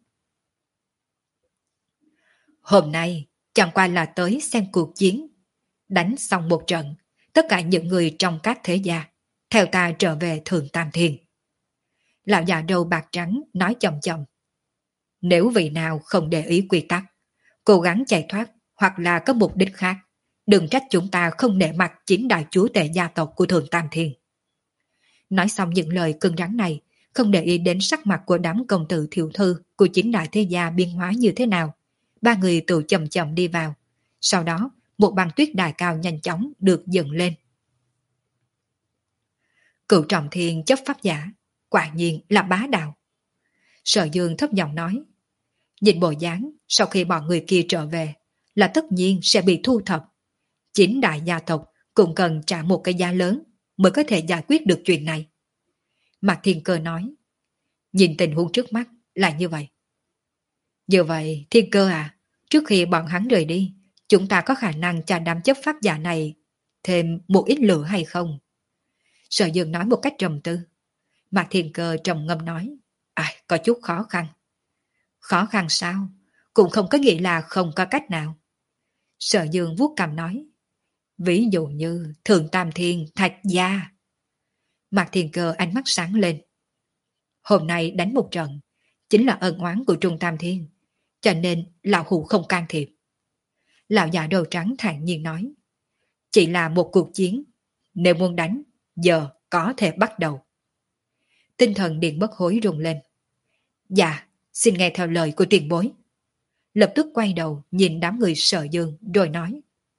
Hôm nay chẳng qua là tới xem cuộc chiến. Đánh xong một trận, tất cả những người trong các thế gia, theo ta trở về Thượng Tam Thiên. Lão già đầu bạc trắng nói chậm chậm. Nếu vị nào không để ý quy tắc, cố gắng chạy thoát hoặc là có mục đích khác, đừng trách chúng ta không nể mặt chính đại chúa tể gia tộc của Thượng Tam Thiên. Nói xong những lời cứng rắn này, không để ý đến sắc mặt của đám công tử thiểu thư của chính đại thế gia biên hóa như thế nào. Ba người tự chậm chậm đi vào. Sau đó, một băng tuyết đài cao nhanh chóng được dựng lên. Cựu trọng thiên chấp pháp giả, quả nhiên là bá đạo. Sở Dương thấp giọng nói. Nhìn bộ dáng, sau khi bọn người kia trở về, là tất nhiên sẽ bị thu thập. Chính đại gia tộc cũng cần trả một cái giá lớn mới có thể giải quyết được chuyện này. Mạc Thiên Cơ nói. Nhìn tình huống trước mắt là như vậy. Như vậy, Thiên Cơ à, trước khi bọn hắn rời đi, chúng ta có khả năng cho đám chấp pháp giả này thêm một ít lửa hay không? Sở Dương nói một cách trầm tư. Mạc Thiên Cơ trầm ngâm nói. À, có chút khó khăn. Khó khăn sao? Cũng không có nghĩa là không có cách nào. Sở Dương vuốt cằm nói. Ví dụ như Thượng Tam Thiên Thạch Gia. Mạc Thiên Cơ ánh mắt sáng lên. Hôm nay đánh một trận, chính là ân oán của Trung Tam Thiên, cho nên lão hủ không can thiệp. Lão già đầu trắng thản nhiên nói. Chỉ là một cuộc chiến, nếu muốn đánh, giờ có thể bắt đầu. Tinh thần Điện Bất Hối rung lên. Dạ, xin nghe theo lời của tiền bối. Lập tức quay đầu nhìn đám người Sở Dương rồi nói.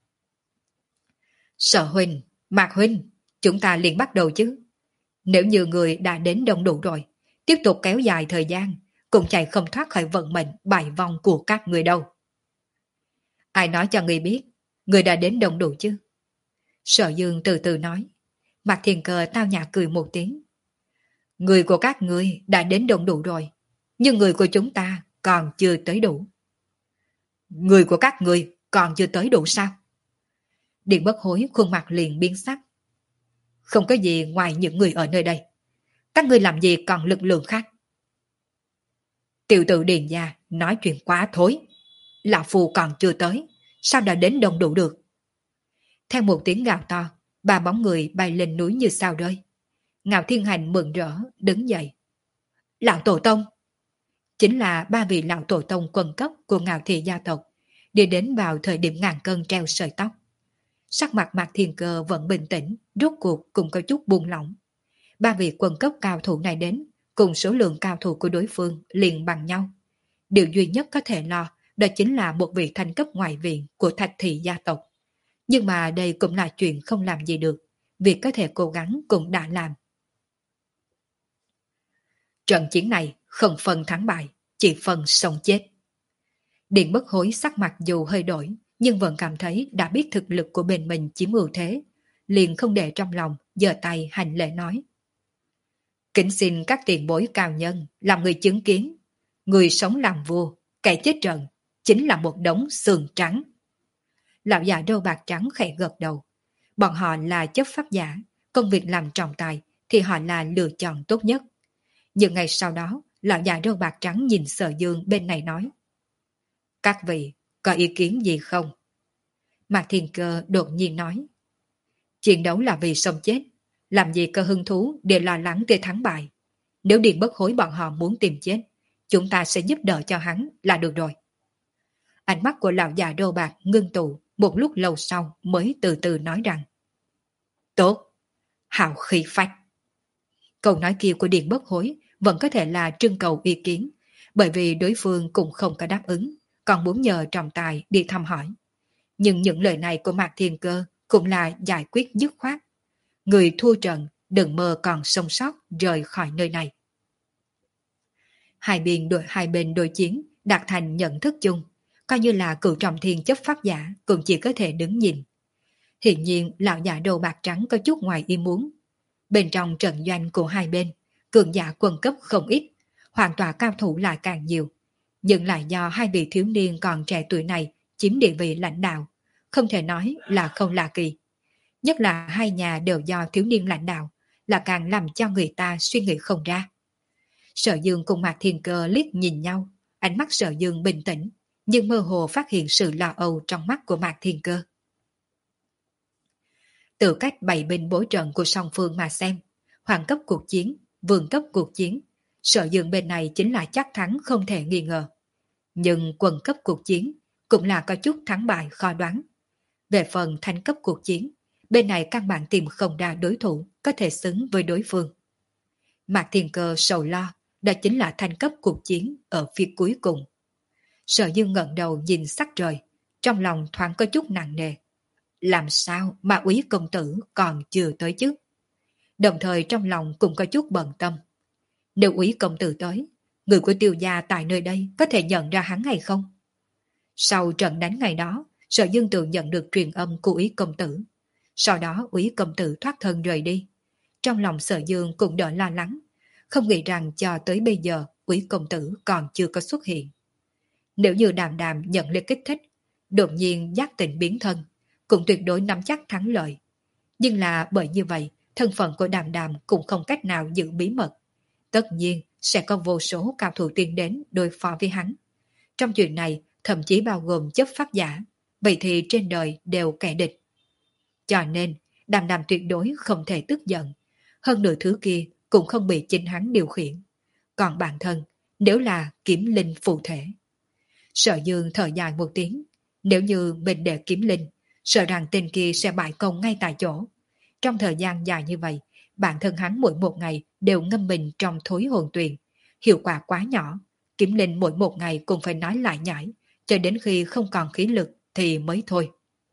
Sở huynh, Mạc huynh, chúng ta liền bắt đầu chứ. Nếu như người đã đến đông đủ rồi, tiếp tục kéo dài thời gian, cũng chạy không thoát khỏi vận mệnh bại vong của các người đâu. Ai nói cho người biết, người đã đến đông đủ chứ? Sở Dương từ từ nói. Mạc Thiên Cơ tao nhã cười một tiếng. Người của các ngươi đã đến đông đủ rồi, nhưng người của chúng ta còn chưa tới đủ. Người của các ngươi còn chưa tới đủ sao? Điện Bất Hối khuôn mặt liền biến sắc. Không có gì ngoài những người ở nơi đây. Các ngươi làm gì còn lực lượng khác? Tiểu tử Điền gia nói chuyện quá thối. Lão Phu còn chưa tới, sao đã đến đông đủ được? Theo một tiếng gào to, ba bóng người bay lên núi như sao rơi. Ngạo Thiên Hành mừng rỡ, đứng dậy. Lão Tổ Tông! Chính là ba vị lão Tổ Tông quần cấp của Ngạo Thị gia tộc, đi đến vào thời điểm ngàn cân treo sợi tóc. Sắc mặt Mạc Thiên Cơ vẫn bình tĩnh, rốt cuộc cũng có chút buông lỏng. Ba vị quân cấp cao thủ này đến, cùng số lượng cao thủ của đối phương liền bằng nhau. Điều duy nhất có thể lo đó chính là một vị thanh cấp ngoại viện của Thạch Thị gia tộc. Nhưng mà đây cũng là chuyện không làm gì được, việc có thể cố gắng cũng đã làm. Trận chiến này không phân thắng bại, chỉ phân sống chết. Điện Bất Hối sắc mặt dù hơi đổi, nhưng vẫn cảm thấy đã biết thực lực của bên mình chiếm ưu thế, liền không để trong lòng, giơ tay hành lễ nói. Kính xin các tiền bối cao nhân, làm người chứng kiến, người sống làm vua, kẻ chết trận, chính là một đống xương trắng. Lão già râu bạc trắng khẽ gật đầu. Bọn họ là chấp pháp giả, công việc làm trọng tài thì họ là lựa chọn tốt nhất. Nhưng ngày sau đó, lão già râu bạc trắng nhìn Sở Dương bên này nói. Các vị, có ý kiến gì không? Mạc Thiên Cơ đột nhiên nói. Chiến đấu là vì sống chết, làm gì có hứng thú để lo lắng về thắng bại. Nếu Điện Bất Hối bọn họ muốn tìm chết, chúng ta sẽ giúp đỡ cho hắn là được rồi. Ánh mắt của lão già râu bạc ngưng tụ, một lúc lâu sau mới từ từ nói rằng. Tốt, hào khí phách. Câu nói kia của Điện Bất Hối vẫn có thể là trưng cầu ý kiến, bởi vì đối phương cũng không có đáp ứng, còn muốn nhờ trọng tài đi thăm hỏi. Nhưng những lời này của Mạc Thiên Cơ cũng là giải quyết dứt khoát. Người thua trận đừng mơ còn sống sót rời khỏi nơi này. Hai bên đội hai bên đối chiến đạt thành nhận thức chung, coi như là cựu trọng thiên chấp pháp giả cũng chỉ có thể đứng nhìn. Hiện nhiên lão già đầu bạc trắng có chút ngoài ý muốn. Bên trong trận doanh của hai bên, cường giả quân cấp không ít, hoàn toàn cao thủ lại càng nhiều. Nhưng lại do hai vị thiếu niên còn trẻ tuổi này chiếm địa vị lãnh đạo, không thể nói là không lạ kỳ. Nhất là hai nhà đều do thiếu niên lãnh đạo, là càng làm cho người ta suy nghĩ không ra. Sở Dương cùng Mạc Thiên Cơ liếc nhìn nhau, ánh mắt Sở Dương bình tĩnh, nhưng mơ hồ phát hiện sự lo âu trong mắt của Mạc Thiên Cơ. Từ cách bày binh bố trận của song phương mà xem, hoàng cấp cuộc chiến, vương cấp cuộc chiến, Sở Dương bên này chính là chắc thắng không thể nghi ngờ. Nhưng quần cấp cuộc chiến cũng là có chút thắng bại khó đoán. Về phần thanh cấp cuộc chiến, bên này căn bản tìm không ra đối thủ có thể xứng với đối phương. Mạc Thiên Cơ sầu lo, đó chính là thanh cấp cuộc chiến ở phía cuối cùng. Sở Dương ngẩng đầu nhìn sắc trời, trong lòng thoáng có chút nặng nề. Làm sao mà Úy công tử còn chưa tới chứ? Đồng thời trong lòng cũng có chút bận tâm. Nếu Úy công tử tới, người của Tiêu gia tại nơi đây có thể nhận ra hắn hay không? Sau trận đánh ngày đó, Sở Dương tự nhận được truyền âm của Úy công tử. Sau đó Úy công tử thoát thân rời đi. Trong lòng Sở Dương cũng đỡ lo lắng, không nghĩ rằng cho tới bây giờ Úy công tử còn chưa có xuất hiện. Nếu như Đàm Đàm nhận lên kích thích, đột nhiên giác tỉnh biến thân, cũng tuyệt đối nắm chắc thắng lợi. Nhưng là bởi như vậy, thân phận của Đàm Đàm cũng không cách nào giữ bí mật. Tất nhiên sẽ có vô số cao thủ tiến đến đối phó với hắn. Trong chuyện này thậm chí bao gồm chấp pháp giả, vậy thì trên đời đều kẻ địch. Cho nên Đàm Đàm tuyệt đối không thể tức giận, hơn nửa thứ kia cũng không bị chính hắn điều khiển. Còn bản thân, nếu là kiếm linh phù thể. Sở Dương thở dài một tiếng, nếu như mình để kiếm linh, sợ rằng tên kia sẽ bại công ngay tại chỗ. Trong thời gian dài như vậy, bản thân hắn mỗi một ngày đều ngâm mình trong thối hồn tuyền, hiệu quả quá nhỏ, kiếm linh mỗi một ngày cũng phải nói lại nhải, cho đến khi không còn khí lực thì mới thôi.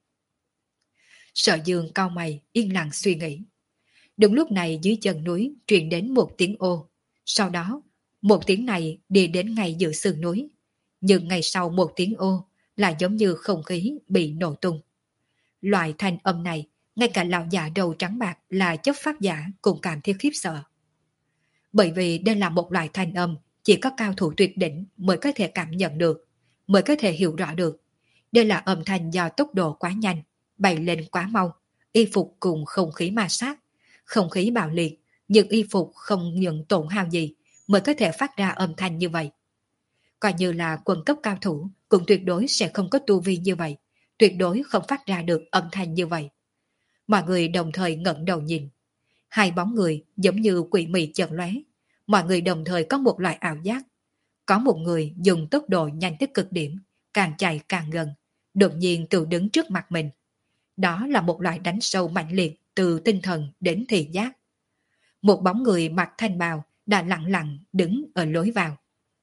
Sở Dương cau mày, yên lặng suy nghĩ. Đúng lúc này dưới chân núi truyền đến một tiếng ô, sau đó một tiếng này đi đến ngay giữa sườn núi, nhưng ngày sau một tiếng ô là giống như không khí bị nổ tung. Loại thanh âm này, ngay cả lão già đầu trắng bạc là chấp pháp giả cũng cảm thấy khiếp sợ. Bởi vì đây là một loại thanh âm chỉ có cao thủ tuyệt đỉnh mới có thể cảm nhận được, mới có thể hiểu rõ được. Đây là âm thanh do tốc độ quá nhanh, bay lên quá mau, y phục cùng không khí ma sát, không khí bạo liệt, nhưng y phục không nhận tổn hao gì mới có thể phát ra âm thanh như vậy. Coi như là quân cấp cao thủ cũng tuyệt đối sẽ không có tu vi như vậy, tuyệt đối không phát ra được âm thanh như vậy. Mọi người đồng thời ngẩng đầu nhìn. Hai bóng người giống như quỷ mị chợt lóe, mọi người đồng thời có một loại ảo giác. Có một người dùng tốc độ nhanh tới cực điểm, càng chạy càng gần, đột nhiên tự đứng trước mặt mình. Đó là một loại đánh sâu mạnh liệt từ tinh thần đến thị giác. Một bóng người mặc thanh bào đã lặng lặng đứng ở lối vào.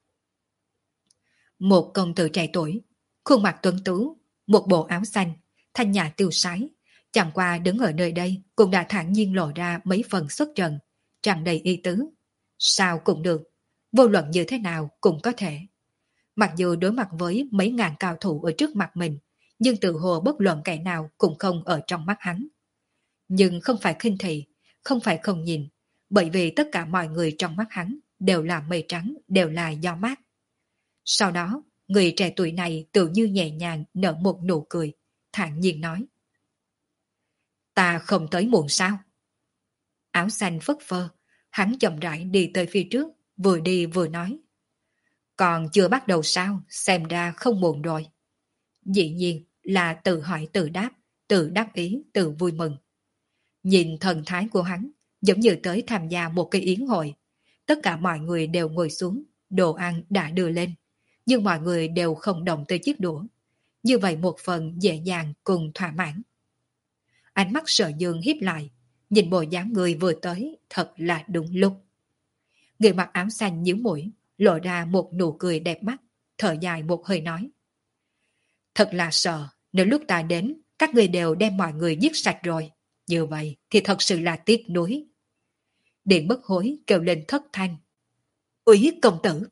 Một công tử trẻ tuổi, khuôn mặt tuấn tú, một bộ áo xanh, thanh nhã tiêu sái, chẳng qua đứng ở nơi đây cũng đã thản nhiên lộ ra mấy phần xuất trần, tràn đầy ý tứ. Sao cũng được, vô luận như thế nào cũng có thể. Mặc dù đối mặt với mấy ngàn cao thủ ở trước mặt mình, nhưng tự hồ bất luận kẻ nào cũng không ở trong mắt hắn. Nhưng không phải khinh thị, không phải không nhìn, bởi vì tất cả mọi người trong mắt hắn đều là mây trắng, đều là gió mát. Sau đó, người trẻ tuổi này tự như nhẹ nhàng nở một nụ cười, thản nhiên nói. Ta không tới muộn sao? Áo xanh phất phơ, hắn chậm rãi đi tới phía trước, vừa đi vừa nói. Còn chưa bắt đầu sao, xem ra không muộn rồi. Dĩ nhiên là tự hỏi tự đáp, tự đáp ý, tự vui mừng. Nhìn thần thái của hắn, giống như tới tham gia một cái yến hội. Tất cả mọi người đều ngồi xuống, đồ ăn đã đưa lên, nhưng mọi người đều không động tới chiếc đũa. Như vậy một phần dễ dàng cùng thỏa mãn. Ánh mắt Sở Dương híp lại, nhìn bộ dáng người vừa tới thật là đúng lúc. Người mặc áo xanh nhíu mũi, lộ ra một nụ cười đẹp mắt, thở dài một hơi nói. Thật là sợ, nếu lúc ta đến, các người đều đem mọi người giết sạch rồi. Như vậy thì thật sự là tiếc nuối. Điện bất hối kêu lên thất thanh. Úy công tử!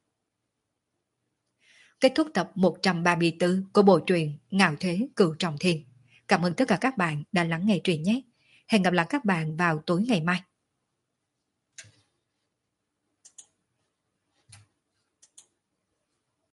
Kết thúc tập một trăm ba mươi tư của bộ truyện Ngạo Thế Cửu Trọng Thiên. Cảm ơn tất cả các bạn đã lắng nghe truyện nhé. Hẹn gặp lại các bạn vào tối ngày mai.